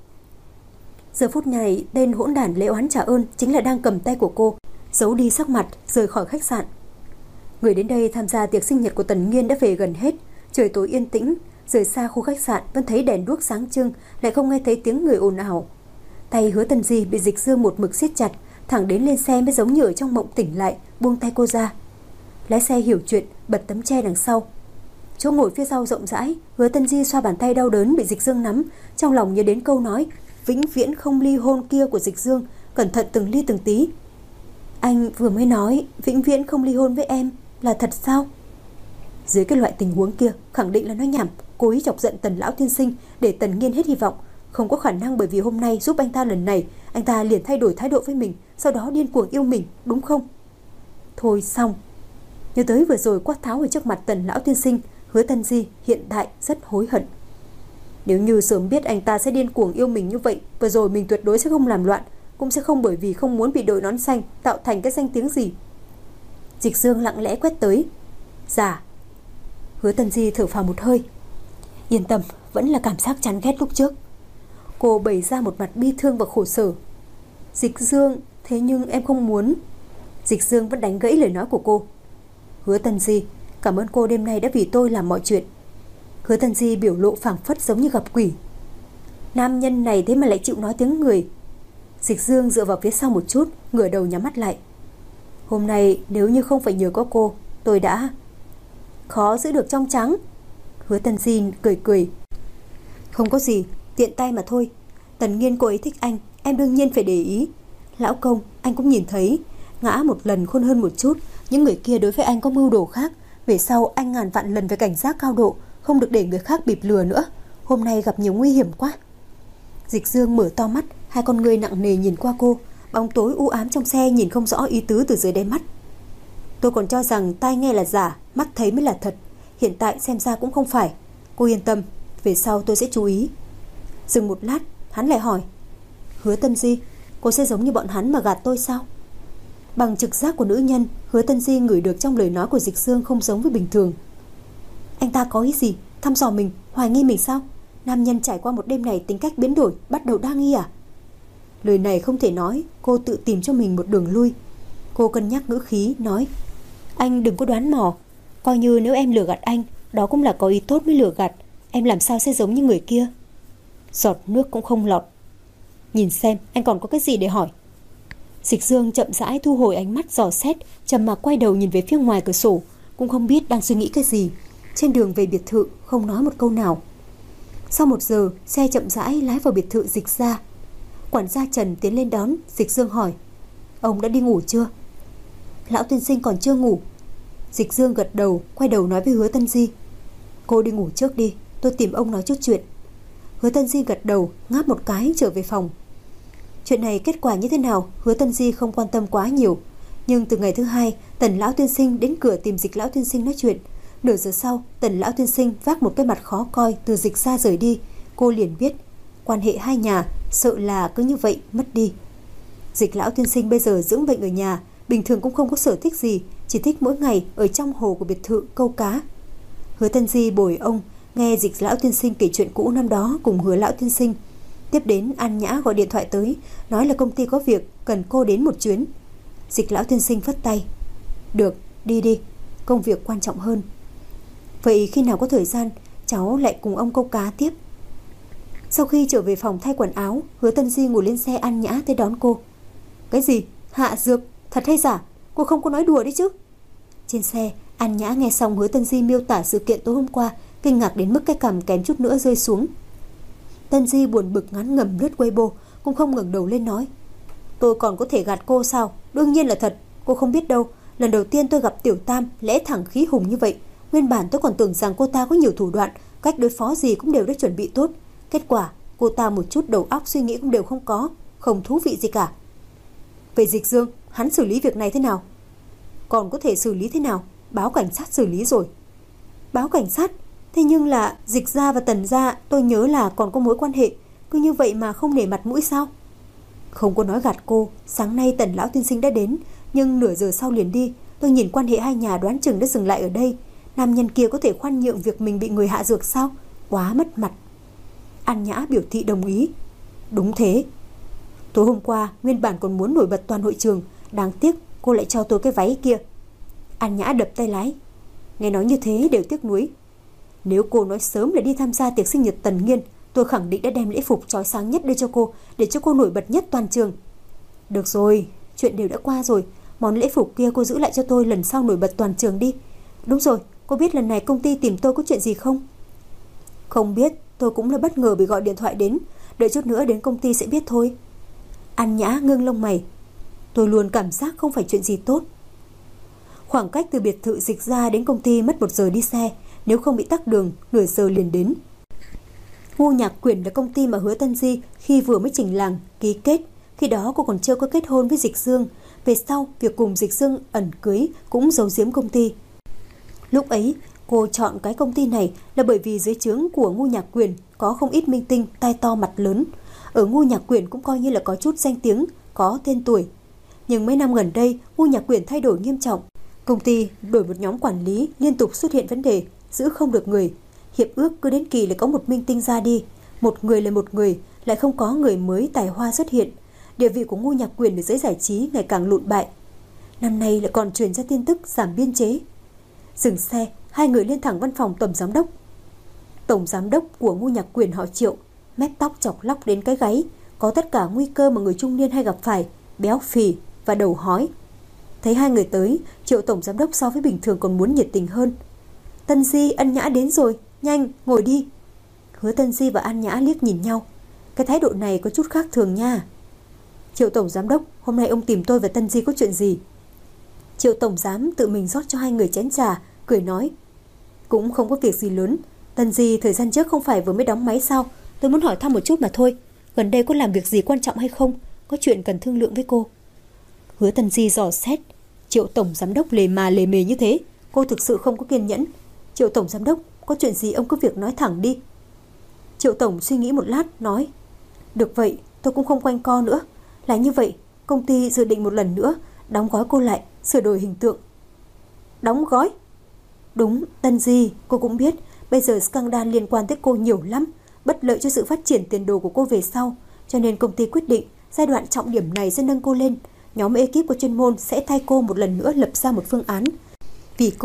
Giờ phút này, tên hỗn đản lễ oán trả ơn chính là đang cầm tay của cô, giấu đi sắc mặt, rời khỏi khách sạn. Người đến đây tham gia tiệc sinh nhật của Tần Nghiên đã về gần hết, trời tối yên tĩnh, rời xa khu khách sạn vẫn thấy đèn đuốc sáng trưng, lại không nghe thấy tiếng người ồn ào. Tay Hứa Tần Di bị Dịch Dương một mực siết chặt, thẳng đến lên xe mới giống như ở trong mộng tỉnh lại, buông tay cô ra. Lái xe hiểu chuyện, bật tấm che đằng sau. Chỗ ngồi phía sau rộng rãi, Hứa Tần Di xoa bàn tay đau đớn bị Dịch Dương nắm, trong lòng nhớ đến câu nói vĩnh viễn không ly hôn kia của Dịch Dương, cẩn thận từng ly từng tí. Anh vừa mới nói vĩnh viễn không ly hôn với em, là thật sao? Dưới cái loại tình huống kia, khẳng định là nói nhảm, cố ý chọc giận Tần lão tiên sinh để Tần Nghiên hết hy vọng. Không có khả năng bởi vì hôm nay giúp anh ta lần này, anh ta liền thay đổi thái độ với mình, sau đó điên cuồng yêu mình, đúng không? Thôi xong. Nhớ tới vừa rồi quát tháo ở trước mặt Tần lão tiên sinh, Hứa Tần Di hiện tại rất hối hận. Nếu như sớm biết anh ta sẽ điên cuồng yêu mình như vậy, vừa rồi mình tuyệt đối sẽ không làm loạn, cũng sẽ không bởi vì không muốn bị đội nón xanh tạo thành cái danh tiếng gì. Dịch Dương lặng lẽ quét tới. Dạ. Hứa Tần Di thở phào một hơi. Yên tâm, vẫn là cảm giác chán ghét lúc trước. Cô bày ra một mặt bi thương và khổ sở. Dịch Dương, thế nhưng em không muốn. Dịch Dương vẫn đánh gãy lời nói của cô. Hứa Tần Di, cảm ơn cô đêm nay đã vì tôi làm mọi chuyện. Hứa Tần Di biểu lộ phảng phất giống như gặp quỷ. Nam nhân này thế mà lại chịu nói tiếng người. Dịch Dương dựa vào phía sau một chút, ngửa đầu nhắm mắt lại. Hôm nay nếu như không phải nhờ có cô, tôi đã khó giữ được trong trắng. Hứa Tần Di cười cười. Không có gì, tiện tay mà thôi. Tần Nghiên cô ấy thích anh, em đương nhiên phải để ý. Lão công, anh cũng nhìn thấy, ngã một lần khôn hơn một chút. Những người kia đối với anh có mưu đồ khác. Về sau anh ngàn vạn lần phải cảnh giác cao độ, không được để người khác bịp lừa nữa. Hôm nay gặp nhiều nguy hiểm quá. Dịch Dương mở to mắt, hai con ngươi nặng nề nhìn qua cô. Bóng tối u ám trong xe nhìn không rõ ý tứ từ dưới đáy mắt. Tôi còn cho rằng tai nghe là giả, mắt thấy mới là thật. Hiện tại xem ra cũng không phải. Cô yên tâm, về sau tôi sẽ chú ý. Dừng một lát, hắn lại hỏi, Hứa Tần Di, cô sẽ giống như bọn hắn mà gạt tôi sao? Bằng trực giác của nữ nhân, Hứa Tần Di ngửi được trong lời nói của Dịch Dương không giống với bình thường. Anh ta có ý gì? Thăm dò mình, hoài nghi mình sao? Nam nhân trải qua một đêm này tính cách biến đổi, bắt đầu đa nghi à? Lời này không thể nói, cô tự tìm cho mình một đường lui. Cô cân nhắc ngữ khí, nói, anh đừng có đoán mò. Coi như nếu em lừa gạt anh, Đó cũng là có ý tốt mới lừa gạt. Em làm sao sẽ giống như người kia? Giọt nước cũng không lọt. Nhìn xem anh còn có cái gì để hỏi. Dịch Dương chậm rãi thu hồi ánh mắt dò xét, trầm mặc quay đầu nhìn về phía ngoài cửa sổ, cũng không biết đang suy nghĩ cái gì. Trên đường về biệt thự không nói một câu nào. Sau 1 giờ, xe chậm rãi lái vào biệt thự Dịch gia. Quản gia Trần tiến lên đón. Dịch Dương hỏi: Ông đã đi ngủ chưa? Lão tiên sinh còn chưa ngủ. Dịch Dương gật đầu, quay đầu nói với Hứa Tân Di: Cô đi ngủ trước đi, tôi tìm ông nói chút chuyện. Hứa Tân Di gật đầu, ngáp một cái trở về phòng. Chuyện này kết quả như thế nào, Hứa Tân Di không quan tâm quá nhiều. Nhưng từ ngày thứ 2, Tần lão tiên sinh đến cửa tìm Dịch lão tiên sinh nói chuyện. Nửa giờ sau, Tần lão tiên sinh vác một cái mặt khó coi từ Dịch gia rời đi. Cô liền biết quan hệ hai nhà sợ là cứ như vậy mất đi. Dịch lão tiên sinh bây giờ dưỡng bệnh ở nhà, bình thường cũng không có sở thích gì, chỉ thích mỗi ngày ở trong hồ của biệt thự câu cá. Hứa Tân Di bồi ông nghe Dịch lão tiên sinh kể chuyện cũ năm đó cùng Hứa lão tiên sinh. Tiếp đến An Nhã gọi điện thoại tới, nói là công ty có việc cần cô đến một chuyến. Dịch lão tiên sinh phất tay: Được, đi đi, công việc quan trọng hơn. Vậy khi nào có thời gian cháu lại cùng ông câu cá tiếp. Sau khi trở về phòng thay quần áo, Hứa Tân Di ngồi lên xe An Nhã tới đón cô. Cái gì? Hạ dược? Thật hay giả? Cô không có nói đùa đấy chứ? Trên xe, An Nhã nghe xong Hứa Tân Di miêu tả sự kiện tối hôm qua, kinh ngạc đến mức cái cằm kém chút nữa rơi xuống. Tân Di buồn bực ngán ngẩm lướt Weibo, cũng không ngẩng đầu lên nói: Tôi còn có thể gạt cô sao? Đương nhiên là thật, cô không biết đâu. Lần đầu tiên tôi gặp Tiểu Tam lẽ thẳng khí hùng như vậy. Nguyên bản tôi còn tưởng rằng cô ta có nhiều thủ đoạn, cách đối phó gì cũng đều đã chuẩn bị tốt. Kết quả cô ta một chút đầu óc suy nghĩ cũng đều không có, không thú vị gì cả. Về Dịch Dương, hắn xử lý việc này thế nào? Còn có thể xử lý thế nào? Báo cảnh sát xử lý rồi. Báo cảnh sát? Thế nhưng là Dịch gia và Tần gia tôi nhớ là còn có mối quan hệ, cứ như vậy mà không nể mặt mũi sao? Không có nói gạt cô, sáng nay Tần lão tiên sinh đã đến, nhưng nửa giờ sau liền đi. Tôi nhìn quan hệ hai nhà đoán chừng đã dừng lại ở đây. Nam nhân kia có thể khoan nhượng việc mình bị người hạ dược sao? Quá mất mặt. An Nhã biểu thị đồng ý. Đúng thế. Tối hôm qua nguyên bản còn muốn nổi bật toàn hội trường, đáng tiếc cô lại cho tôi cái váy kia. An Nhã đập tay lái. Nghe nói như thế đều tiếc nuối. Nếu cô nói sớm là đi tham gia tiệc sinh nhật Tần Nghiên, tôi khẳng định đã đem lễ phục chói sáng nhất đưa cho cô, để cho cô nổi bật nhất toàn trường. Được rồi, chuyện đều đã qua rồi. Món lễ phục kia cô giữ lại cho tôi, lần sau nổi bật toàn trường đi. Đúng rồi, cô biết lần này công ty tìm tôi có chuyện gì không? Không biết, tôi cũng là bất ngờ bị gọi điện thoại đến. Đợi chút nữa đến công ty sẽ biết thôi. An Nhã ngưng lông mày. Tôi luôn cảm giác không phải chuyện gì tốt. Khoảng cách từ biệt thự Dịch gia đến công ty mất 1 giờ đi xe, nếu không bị tắc đường, nửa giờ liền đến. Ngô Nhạc Quyển là công ty mà Hứa Tân Di khi vừa mới chỉnh làng ký kết. Khi đó cô còn chưa có kết hôn với Dịch Dương. Về sau, việc cùng Dịch Dương ẩn cưới cũng giấu giếm công ty. Lúc ấy, cô chọn cái công ty này là bởi vì dưới trướng của Ngô Nhạc Quyển có không ít minh tinh tai to mặt lớn. Ở Ngô Nhạc Quyển cũng coi như là có chút danh tiếng, có tên tuổi. Nhưng mấy năm gần đây, Ngô Nhạc Quyển thay đổi nghiêm trọng. Công ty đổi một nhóm quản lý, liên tục xuất hiện vấn đề, giữ không được người. Hiệp ước cứ đến kỳ lại có một minh tinh ra đi, một người là một người, lại không có người mới tài hoa xuất hiện. Địa vị của Ngô Nhạc Quyển ở giới giải trí ngày càng lụn bại. Năm nay lại còn truyền ra tin tức giảm biên chế. Dừng xe, hai người lên thẳng văn phòng tổng giám đốc. Tổng giám đốc của Ngô Nhạc Quyển họ Triệu, mép tóc chọc lóc đến cái gáy, có tất cả nguy cơ mà người trung niên hay gặp phải, béo phì và đầu hói. Thấy hai người tới, Triệu tổng giám đốc so với bình thường còn muốn nhiệt tình hơn. Tân Di, An Nhã đến rồi, nhanh, ngồi đi. Hứa Tân Di và An Nhã liếc nhìn nhau. Cái thái độ này có chút khác thường nha. Triệu tổng giám đốc, hôm nay ông tìm tôi và Tân Di có chuyện gì? Triệu tổng giám tự mình rót cho hai người chén trà, cười nói. Cũng không có việc gì lớn. Tân Di thời gian trước không phải vừa mới đóng máy sao? Tôi muốn hỏi thăm một chút mà thôi. Gần đây có làm việc gì quan trọng hay không? Có chuyện cần thương lượng với cô. Hứa Tân Di dò xét. Triệu tổng giám đốc lề mề như thế, cô thực sự không có kiên nhẫn. Triệu tổng giám đốc, có chuyện gì ông cứ việc nói thẳng đi. Triệu tổng suy nghĩ một lát, nói. Được vậy, tôi cũng không quanh co nữa. Là như vậy, công ty dự định một lần nữa đóng gói cô lại, sửa đổi hình tượng. Đóng gói? Đúng, Tân Di, cô cũng biết bây giờ scandal liên quan tới cô nhiều lắm, bất lợi cho sự phát triển tiền đồ của cô về sau. Cho nên công ty quyết định giai đoạn trọng điểm này sẽ nâng cô lên. Nhóm ekip của chuyên môn sẽ thay cô một lần nữa lập ra một phương án. Vì cô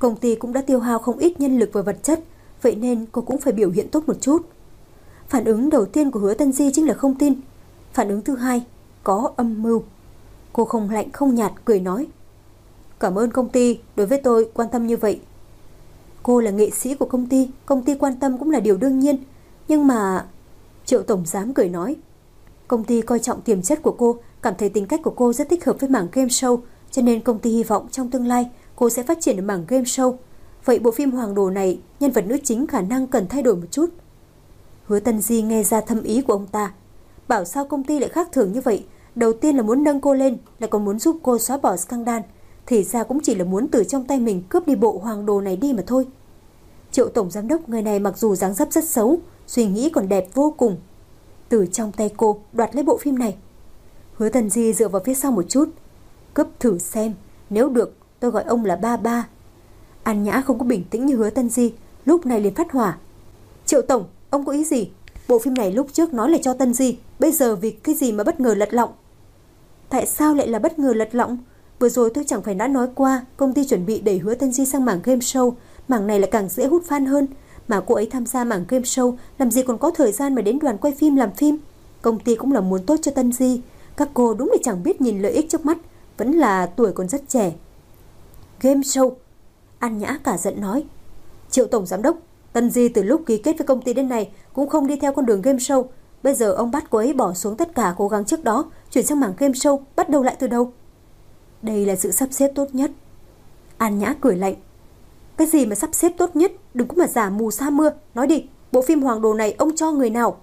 Công ty cũng đã tiêu hao không ít nhân lực và vật chất, vậy nên cô cũng phải biểu hiện tốt một chút. Phản ứng đầu tiên của Hứa Tân Di chính là không tin. Phản ứng thứ hai, có âm mưu. Cô không lạnh không nhạt cười nói: cảm ơn công ty đối với tôi quan tâm như vậy. Cô là nghệ sĩ của công ty quan tâm cũng là điều đương nhiên. Nhưng mà... Triệu tổng giám cười nói: công ty coi trọng tiềm chất của cô, cảm thấy tính cách của cô rất thích hợp với mảng game show, cho nên công ty hy vọng trong tương lai cô sẽ phát triển ở mảng game show. Vậy bộ phim Hoàng Đồ này, nhân vật nữ chính khả năng cần thay đổi một chút. Hứa Tân Di nghe ra thâm ý của ông ta. Bảo sao công ty lại khác thường như vậy? Đầu tiên là muốn nâng cô lên, lại còn muốn giúp cô xóa bỏ scandal. Thì ra cũng chỉ là muốn từ trong tay mình cướp đi bộ Hoàng Đồ này đi mà thôi. Triệu tổng giám đốc người này mặc dù dáng dấp rất xấu, suy nghĩ còn đẹp vô cùng. Từ trong tay cô đoạt lấy bộ phim này. Hứa Tân Di dựa vào phía sau một chút. Cướp thử xem, nếu được tôi gọi ông là ba ba. An Nhã không có bình tĩnh như Hứa Tân Di, lúc này liền phát hỏa. Triệu tổng, ông có ý gì? Bộ phim này lúc trước nói là cho Tân Di, bây giờ vì cái gì mà bất ngờ lật lọng? Tại sao lại là bất ngờ lật lọng? Vừa rồi tôi chẳng phải đã nói qua, công ty chuẩn bị đẩy Hứa Tân Di sang mảng game show, mảng này là càng dễ hút fan hơn. Mà cô ấy tham gia mảng game show, làm gì còn có thời gian mà đến đoàn quay phim làm phim. Công ty cũng là muốn tốt cho Tân Di. Các cô đúng là chẳng biết nhìn lợi ích trước mắt, vẫn là tuổi còn rất trẻ. Game show? An Nhã cả giận nói. Triệu tổng giám đốc, Tân Di từ lúc ký kết với công ty đến nay cũng không đi theo con đường game show. Bây giờ ông bắt cô ấy bỏ xuống tất cả cố gắng trước đó, chuyển sang mảng game show, bắt đầu lại từ đâu? Đây là sự sắp xếp tốt nhất. An Nhã cười lạnh. Cái gì mà sắp xếp tốt nhất? Đừng có mà giả mù sa mưa. Nói đi, bộ phim Hoàng Đồ này ông cho người nào?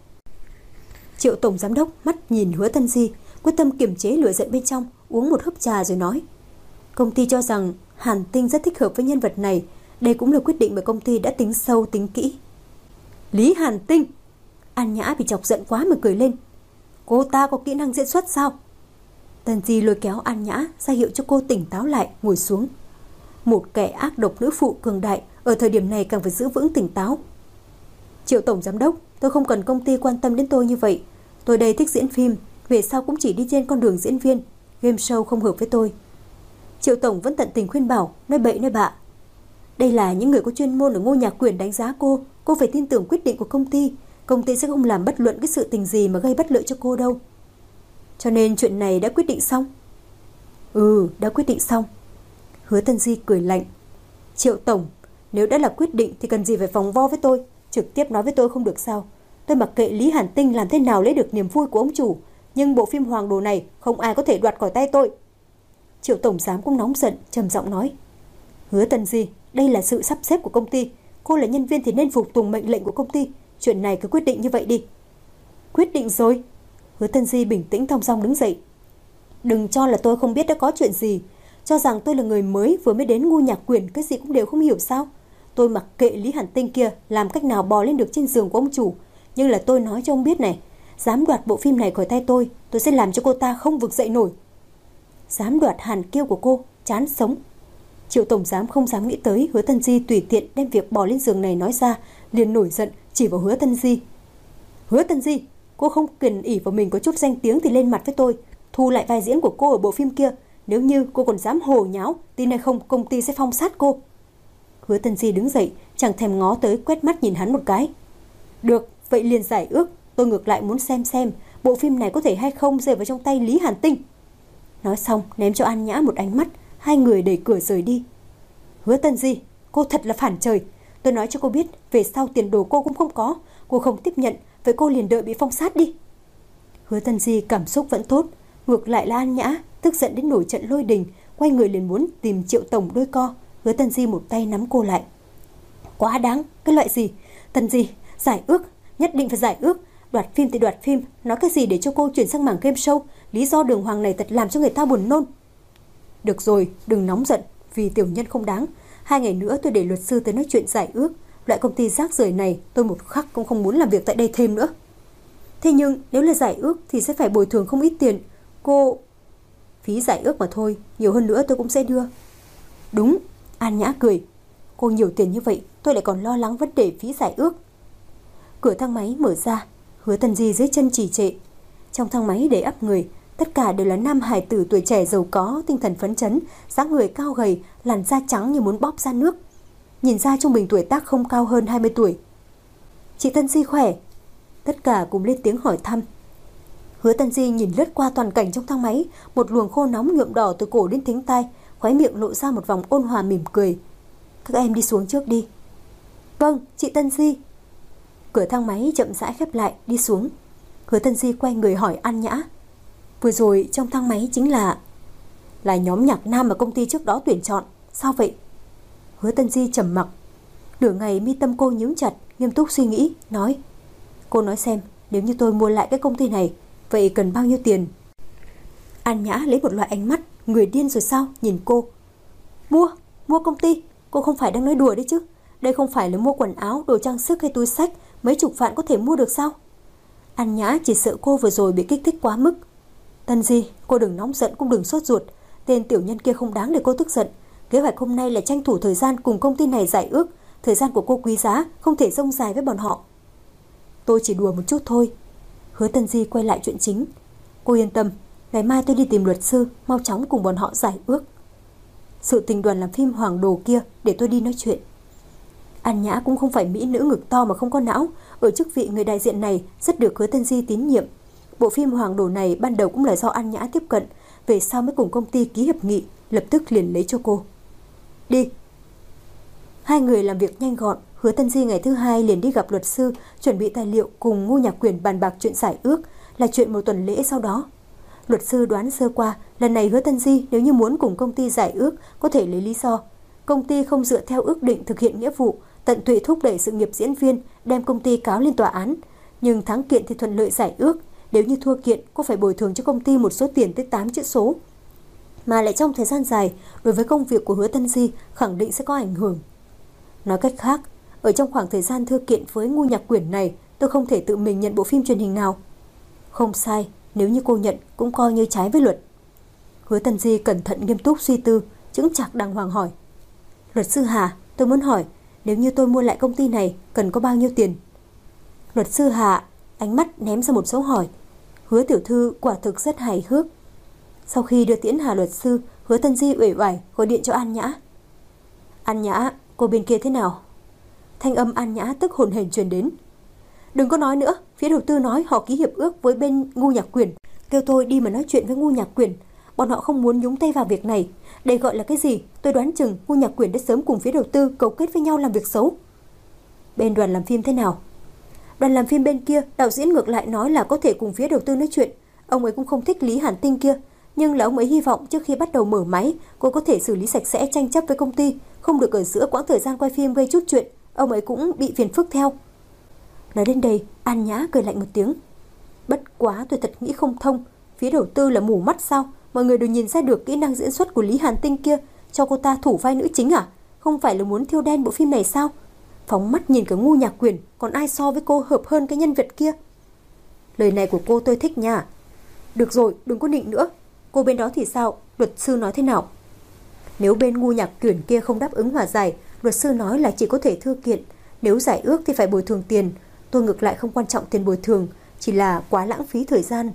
Triệu tổng giám đốc mắt nhìn Hứa Tân Di, quyết tâm kiềm chế lửa giận bên trong, uống một hớp trà rồi nói: công ty cho rằng Hàn Tinh rất thích hợp với nhân vật này. Đây cũng là quyết định mà công ty đã tính sâu tính kỹ. Lý Hàn Tinh? An Nhã bị chọc giận quá mà cười lên. Cô ta có kỹ năng diễn xuất sao? Tân Di lôi kéo An Nhã ra hiệu cho cô tỉnh táo lại, ngồi xuống. Một kẻ ác độc nữ phụ cường đại ở thời điểm này càng phải giữ vững tỉnh táo. Triệu tổng giám đốc, tôi không cần công ty quan tâm đến tôi như vậy. Tôi đây thích diễn phim, về sau cũng chỉ đi trên con đường diễn viên. Game show không hợp với tôi. Triệu tổng vẫn tận tình khuyên bảo, nói bậy nói bạ. Đây là những người có chuyên môn ở Ngô Nhạc Quyền đánh giá cô phải tin tưởng quyết định của công ty. Công ty sẽ không làm bất luận cái sự tình gì mà gây bất lợi cho cô đâu. Cho nên chuyện này đã quyết định xong? Đã quyết định xong. Hứa Tân Di cười lạnh. Triệu tổng, nếu đã là quyết định thì cần gì phải vòng vo với tôi, trực tiếp nói với tôi không được sao? Tôi mặc kệ Lý Hàn Tinh làm thế nào lấy được niềm vui của ông chủ, nhưng bộ phim Hoàng Đồ này không ai có thể đoạt khỏi tay tôi. Triệu tổng giám cũng nóng giận, trầm giọng nói. Hứa Tân Di, đây là sự sắp xếp của công ty. Cô là nhân viên thì nên phục tùng mệnh lệnh của công ty. Chuyện này cứ quyết định như vậy đi. Quyết định rồi. Hứa Tân Di bình tĩnh thong dong đứng dậy. Đừng cho là tôi không biết đã có chuyện gì. Cho rằng tôi là người mới vừa mới đến Ngô Nhạc Quyền, cái gì cũng đều không hiểu sao? Tôi mặc kệ Lý Hàn Tinh kia làm cách nào bò lên được trên giường của ông chủ. Nhưng là tôi nói cho ông biết này, dám đoạt bộ phim này khỏi tay tôi sẽ làm cho cô ta không vực dậy nổi. Dám đoạt Hàn Kiêu của cô, chán sống. Triệu tổng giám không dám nghĩ tới Hứa Tân Di tùy tiện đem việc bò lên giường này nói ra, liền nổi giận chỉ vào Hứa Tân Di. Hứa Tân Di, cô không cần ỷ vào mình có chút danh tiếng thì lên mặt với tôi, thu lại vai diễn của cô ở bộ phim kia. Nếu như cô còn dám hồ nháo, tin hay không công ty sẽ phong sát cô. Hứa Tân Di đứng dậy, chẳng thèm ngó tới, quét mắt nhìn hắn một cái. Được, vậy liền giải ước. Tôi ngược lại muốn xem bộ phim này có thể hay không rơi vào trong tay Lý Hàn Tinh. Nói xong ném cho An Nhã một ánh mắt. Hai người đẩy cửa rời đi. Hứa Tân Di, cô thật là phản trời. Tôi nói cho cô biết, về sau tiền đồ cô cũng không có. Cô không tiếp nhận, vậy cô liền đợi bị phong sát đi. Hứa Tân Di cảm xúc vẫn tốt. Ngược lại là An Nhã tức giận đến nổi trận lôi đình, quay người liền muốn tìm Triệu tổng đôi co. Hứa Tân Di một tay nắm cô lại. Quá đáng, cái loại gì? Tân Di, giải ước, nhất định phải giải ước. Đoạt phim thì đoạt phim, nói cái gì để cho cô chuyển sang mảng game show? Lý do đường hoàng này thật làm cho người ta buồn nôn. Được rồi, đừng nóng giận, vì tiểu nhân không đáng. 2 ngày nữa tôi để luật sư tới nói chuyện giải ước. Loại công ty rác rưởi này tôi một khắc cũng không muốn làm việc tại đây thêm nữa. Thế nhưng nếu là giải ước thì sẽ phải bồi thường không ít tiền. Cô... Phí giải ước mà thôi, nhiều hơn nữa tôi cũng sẽ đưa. Đúng, An Nhã cười. Cô nhiều tiền như vậy, tôi lại còn lo lắng vấn đề phí giải ước. Cửa thang máy mở ra, Hứa Tân Di dưới chân trì trệ. Trong thang máy đầy ắp người, tất cả đều là nam hài tử tuổi trẻ giàu có, tinh thần phấn chấn, dáng người cao gầy, làn da trắng như muốn bóp ra nước. nhìn ra trung bình tuổi tác không cao hơn 20 tuổi. Chị Tân Di khỏe? Tất cả cùng lên tiếng hỏi thăm. Hứa Tân Di nhìn lướt qua toàn cảnh trong thang máy, một luồng khô nóng nhuộm đỏ từ cổ đến thính tai, khóe miệng lộ ra một vòng ôn hòa mỉm cười. Các em đi xuống trước đi. Vâng, chị Tân Di. Cửa thang máy chậm rãi khép lại, đi xuống. Hứa Tân Di quay người hỏi An Nhã. Vừa rồi trong thang máy chính là nhóm nhạc nam mà công ty trước đó tuyển chọn. Sao vậy? Hứa Tân Di trầm mặc. Nửa ngày mi tâm cô nhíu chặt, nghiêm túc suy nghĩ, nói. Cô nói xem, nếu như tôi mua lại cái công ty này, vậy cần bao nhiêu tiền? An Nhã lấy một loại ánh mắt người điên rồi sao nhìn cô. Mua công ty? Cô không phải đang nói đùa đấy chứ? Đây không phải là mua quần áo, đồ trang sức hay túi xách, mấy chục vạn có thể mua được sao? An Nhã chỉ sợ cô vừa rồi bị kích thích quá mức. Tân Di, cô đừng nóng giận cũng đừng sốt ruột. Tên tiểu nhân kia không đáng để cô tức giận. Kế hoạch hôm nay là tranh thủ thời gian cùng công ty này giải ước. Thời gian của cô quý giá, không thể rông dài với bọn họ. Tôi chỉ đùa một chút thôi. Hứa Tân Di quay lại chuyện chính. Cô yên tâm, ngày mai tôi đi tìm luật sư, mau chóng cùng bọn họ giải ước. Sự tình đoàn làm phim Hoàng Đồ kia để tôi đi nói chuyện. An Nhã cũng không phải mỹ nữ ngực to mà không có não. Ở chức vị người đại diện này rất được Hứa Tân Di tín nhiệm. Bộ phim Hoàng Đồ này ban đầu cũng là do An Nhã tiếp cận, về sau mới cùng công ty ký hiệp nghị, lập tức liền lấy cho cô. Đi. Hai người làm việc nhanh gọn. Hứa Tân Di ngày thứ hai liền đi gặp luật sư, chuẩn bị tài liệu cùng Ngô Nhạc Quyền bàn bạc chuyện giải ước, là chuyện một tuần lễ sau đó. Luật sư đoán sơ qua, lần này Hứa Tân Di nếu như muốn cùng công ty giải ước có thể lấy lý do công ty không dựa theo ước định thực hiện nghĩa vụ, tận tụy thúc đẩy sự nghiệp diễn viên, đem công ty cáo lên tòa án. Nhưng thắng kiện thì thuận lợi giải ước, nếu như thua kiện có phải bồi thường cho công ty một số tiền tới 8 chữ số. Mà lại trong thời gian dài, đối với công việc của Hứa Tân Di khẳng định sẽ có ảnh hưởng. Nói cách khác, ở trong khoảng thời gian thưa kiện với Ngô Nhạc Quyền này, tôi không thể tự mình nhận bộ phim truyền hình nào. Không sai, nếu như cô nhận cũng coi như trái với luật. Hứa Tân Di cẩn thận nghiêm túc suy tư, chững chạc đàng hoàng hỏi. Luật sư Hà, tôi muốn hỏi, nếu như tôi mua lại công ty này, cần có bao nhiêu tiền? Luật sư Hà ánh mắt ném ra một dấu hỏi. Hứa tiểu thư quả thực rất hài hước. Sau khi đưa tiễn Hà luật sư, Hứa Tân Di uể oải gọi điện cho An Nhã. An Nhã, cô bên kia thế nào? Thanh âm An Nhã tức hồn hển truyền đến. Đừng có nói nữa, phía đầu tư nói họ ký hiệp ước với bên Ngô Nhạc Quyền, kêu tôi đi mà nói chuyện với Ngô Nhạc Quyền. Bọn họ không muốn nhúng tay vào việc này. Đây gọi là cái gì? Tôi đoán chừng Ngô Nhạc Quyền đã sớm cùng phía đầu tư cấu kết với nhau làm việc xấu. Bên đoàn làm phim thế nào? Đoàn làm phim bên kia, đạo diễn ngược lại nói là có thể cùng phía đầu tư nói chuyện. Ông ấy cũng không thích Lý Hàn Tinh kia, nhưng là ông ấy hy vọng trước khi bắt đầu mở máy, cô có thể xử lý sạch sẽ tranh chấp với công ty, không được ở giữa quãng thời gian quay phim gây chút chuyện, ông ấy cũng bị phiền phức theo. Nói đến đây, An Nhã cười lạnh một tiếng. Bất quá tôi thật nghĩ không thông, phía đầu tư là mù mắt sao? Mọi người đều nhìn ra được kỹ năng diễn xuất của Lý Hàn Tinh kia, cho cô ta thủ vai nữ chính à? Không phải là muốn thiêu đen bộ phim này sao? Phóng mắt nhìn cả Ngô Nhạc Quyền, còn ai so với cô hợp hơn cái nhân vật kia? Lời này của cô tôi thích nha. Được rồi, đừng có nịnh nữa. Cô bên đó thì sao? Luật sư nói thế nào? Nếu bên Ngô Nhạc Quyền kia không đáp ứng hòa giải, luật sư nói là chỉ có thể thư kiện. Nếu giải ước thì phải bồi thường tiền. Tôi ngược lại không quan trọng tiền bồi thường, chỉ là quá lãng phí thời gian.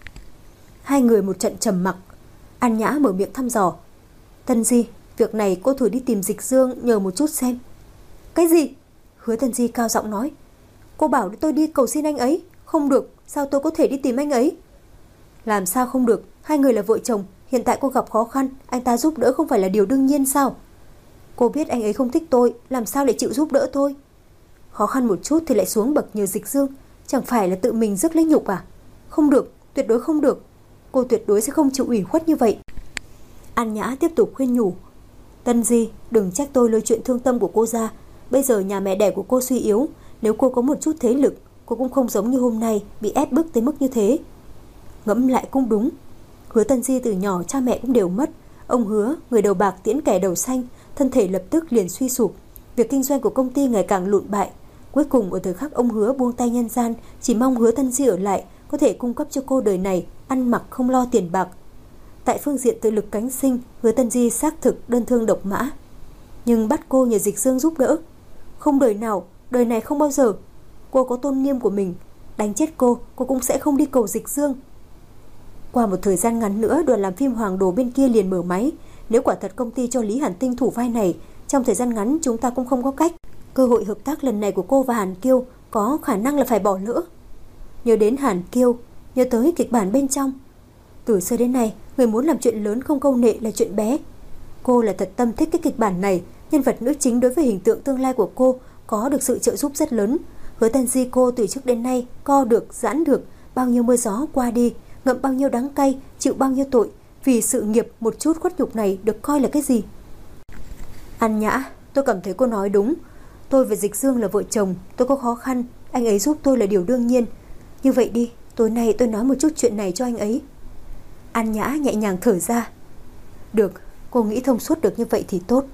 Hai người một trận trầm mặc. An Nhã mở miệng thăm dò. Tân Di, việc này cô thử đi tìm Dịch Dương nhờ một chút xem. Cái gì? Hứa Tân Di cao giọng nói. Cô bảo tôi đi cầu xin anh ấy. Không được, sao tôi có thể đi tìm anh ấy? Làm sao không được? Hai người là vợ chồng, hiện tại cô gặp khó khăn, anh ta giúp đỡ không phải là điều đương nhiên sao? Cô biết anh ấy không thích tôi, làm sao lại chịu giúp đỡ tôi? Khó khăn một chút thì lại xuống bậc nhờ Dịch Dương, chẳng phải là tự mình rước lấy nhục à? Không được, tuyệt đối không được. Cô tuyệt đối sẽ không chịu ủy khuất như vậy. An Nhã tiếp tục khuyên nhủ. Tân Di, đừng trách tôi lôi chuyện thương tâm của cô ra. Bây giờ nhà mẹ đẻ của cô suy yếu, nếu cô có một chút thế lực, cô cũng không giống như hôm nay bị ép bức tới mức như thế. Ngẫm lại cũng đúng. Hứa Tân Di từ nhỏ cha mẹ cũng đều mất. Ông Hứa, người đầu bạc tiễn kẻ đầu xanh, thân thể lập tức liền suy sụp. Việc kinh doanh của công ty ngày càng lụn bại. Cuối cùng ở thời khắc ông Hứa buông tay nhân gian, chỉ mong Hứa Tân Di ở lại, có thể cung cấp cho cô đời này ăn mặc không lo tiền bạc. Tại phương diện tự lực cánh sinh, Hứa Tân Di xác thực đơn thương độc mã. Nhưng bắt cô nhờ Dịch Dương giúp đỡ, không đời nào, đời này không bao giờ. Cô có tôn nghiêm của mình, đánh chết cô cũng sẽ không đi cầu Dịch Dương. Qua một thời gian ngắn nữa, đoàn làm phim Hoàng Đồ bên kia liền mở máy. Nếu quả thật công ty cho Lý Hàn Tinh thủ vai này, Trong thời gian ngắn chúng ta cũng không có cách. Cơ hội hợp tác lần này của cô và Hàn Kiêu có khả năng là phải bỏ lỡ. Nhớ đến Hàn Kiêu, nhớ tới kịch bản bên trong. Từ xưa đến nay, người muốn làm chuyện lớn không câu nệ là chuyện bé. Cô là thật tâm thích cái kịch bản này. Nhân vật nữ chính đối với hình tượng tương lai của cô có được sự trợ giúp rất lớn. Hứa Tân Di cô từ trước đến nay co được, giãn được, bao nhiêu mưa gió qua đi, ngậm bao nhiêu đắng cay, chịu bao nhiêu tội, vì sự nghiệp một chút khuất nhục này được coi là cái gì? An Nhã, tôi cảm thấy cô nói đúng. Tôi và Dịch Dương là vợ chồng, tôi có khó khăn, anh ấy giúp tôi là điều đương nhiên. Như vậy đi, tối nay tôi nói một chút chuyện này cho anh ấy. An Nhã nhẹ nhàng thở ra. Được, cô nghĩ thông suốt được như vậy thì tốt.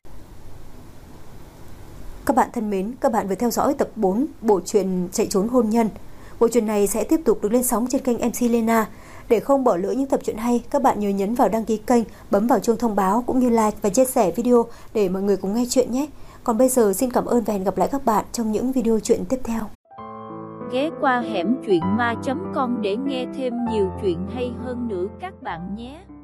Các bạn thân mến, các bạn vừa theo dõi tập 4 bộ truyện Chạy trốn hôn nhân. Bộ truyện này sẽ tiếp tục được lên sóng trên kênh MC Lena. Để không bỏ lỡ những tập truyện hay, các bạn nhớ nhấn vào đăng ký kênh, bấm vào chuông thông báo cũng như like và chia sẻ video để mọi người cùng nghe chuyện nhé. Còn bây giờ xin cảm ơn và hẹn gặp lại các bạn trong những video truyện tiếp theo. Ghé qua hẻm truyện ma.com để nghe thêm nhiều chuyện hay hơn nữa các bạn nhé.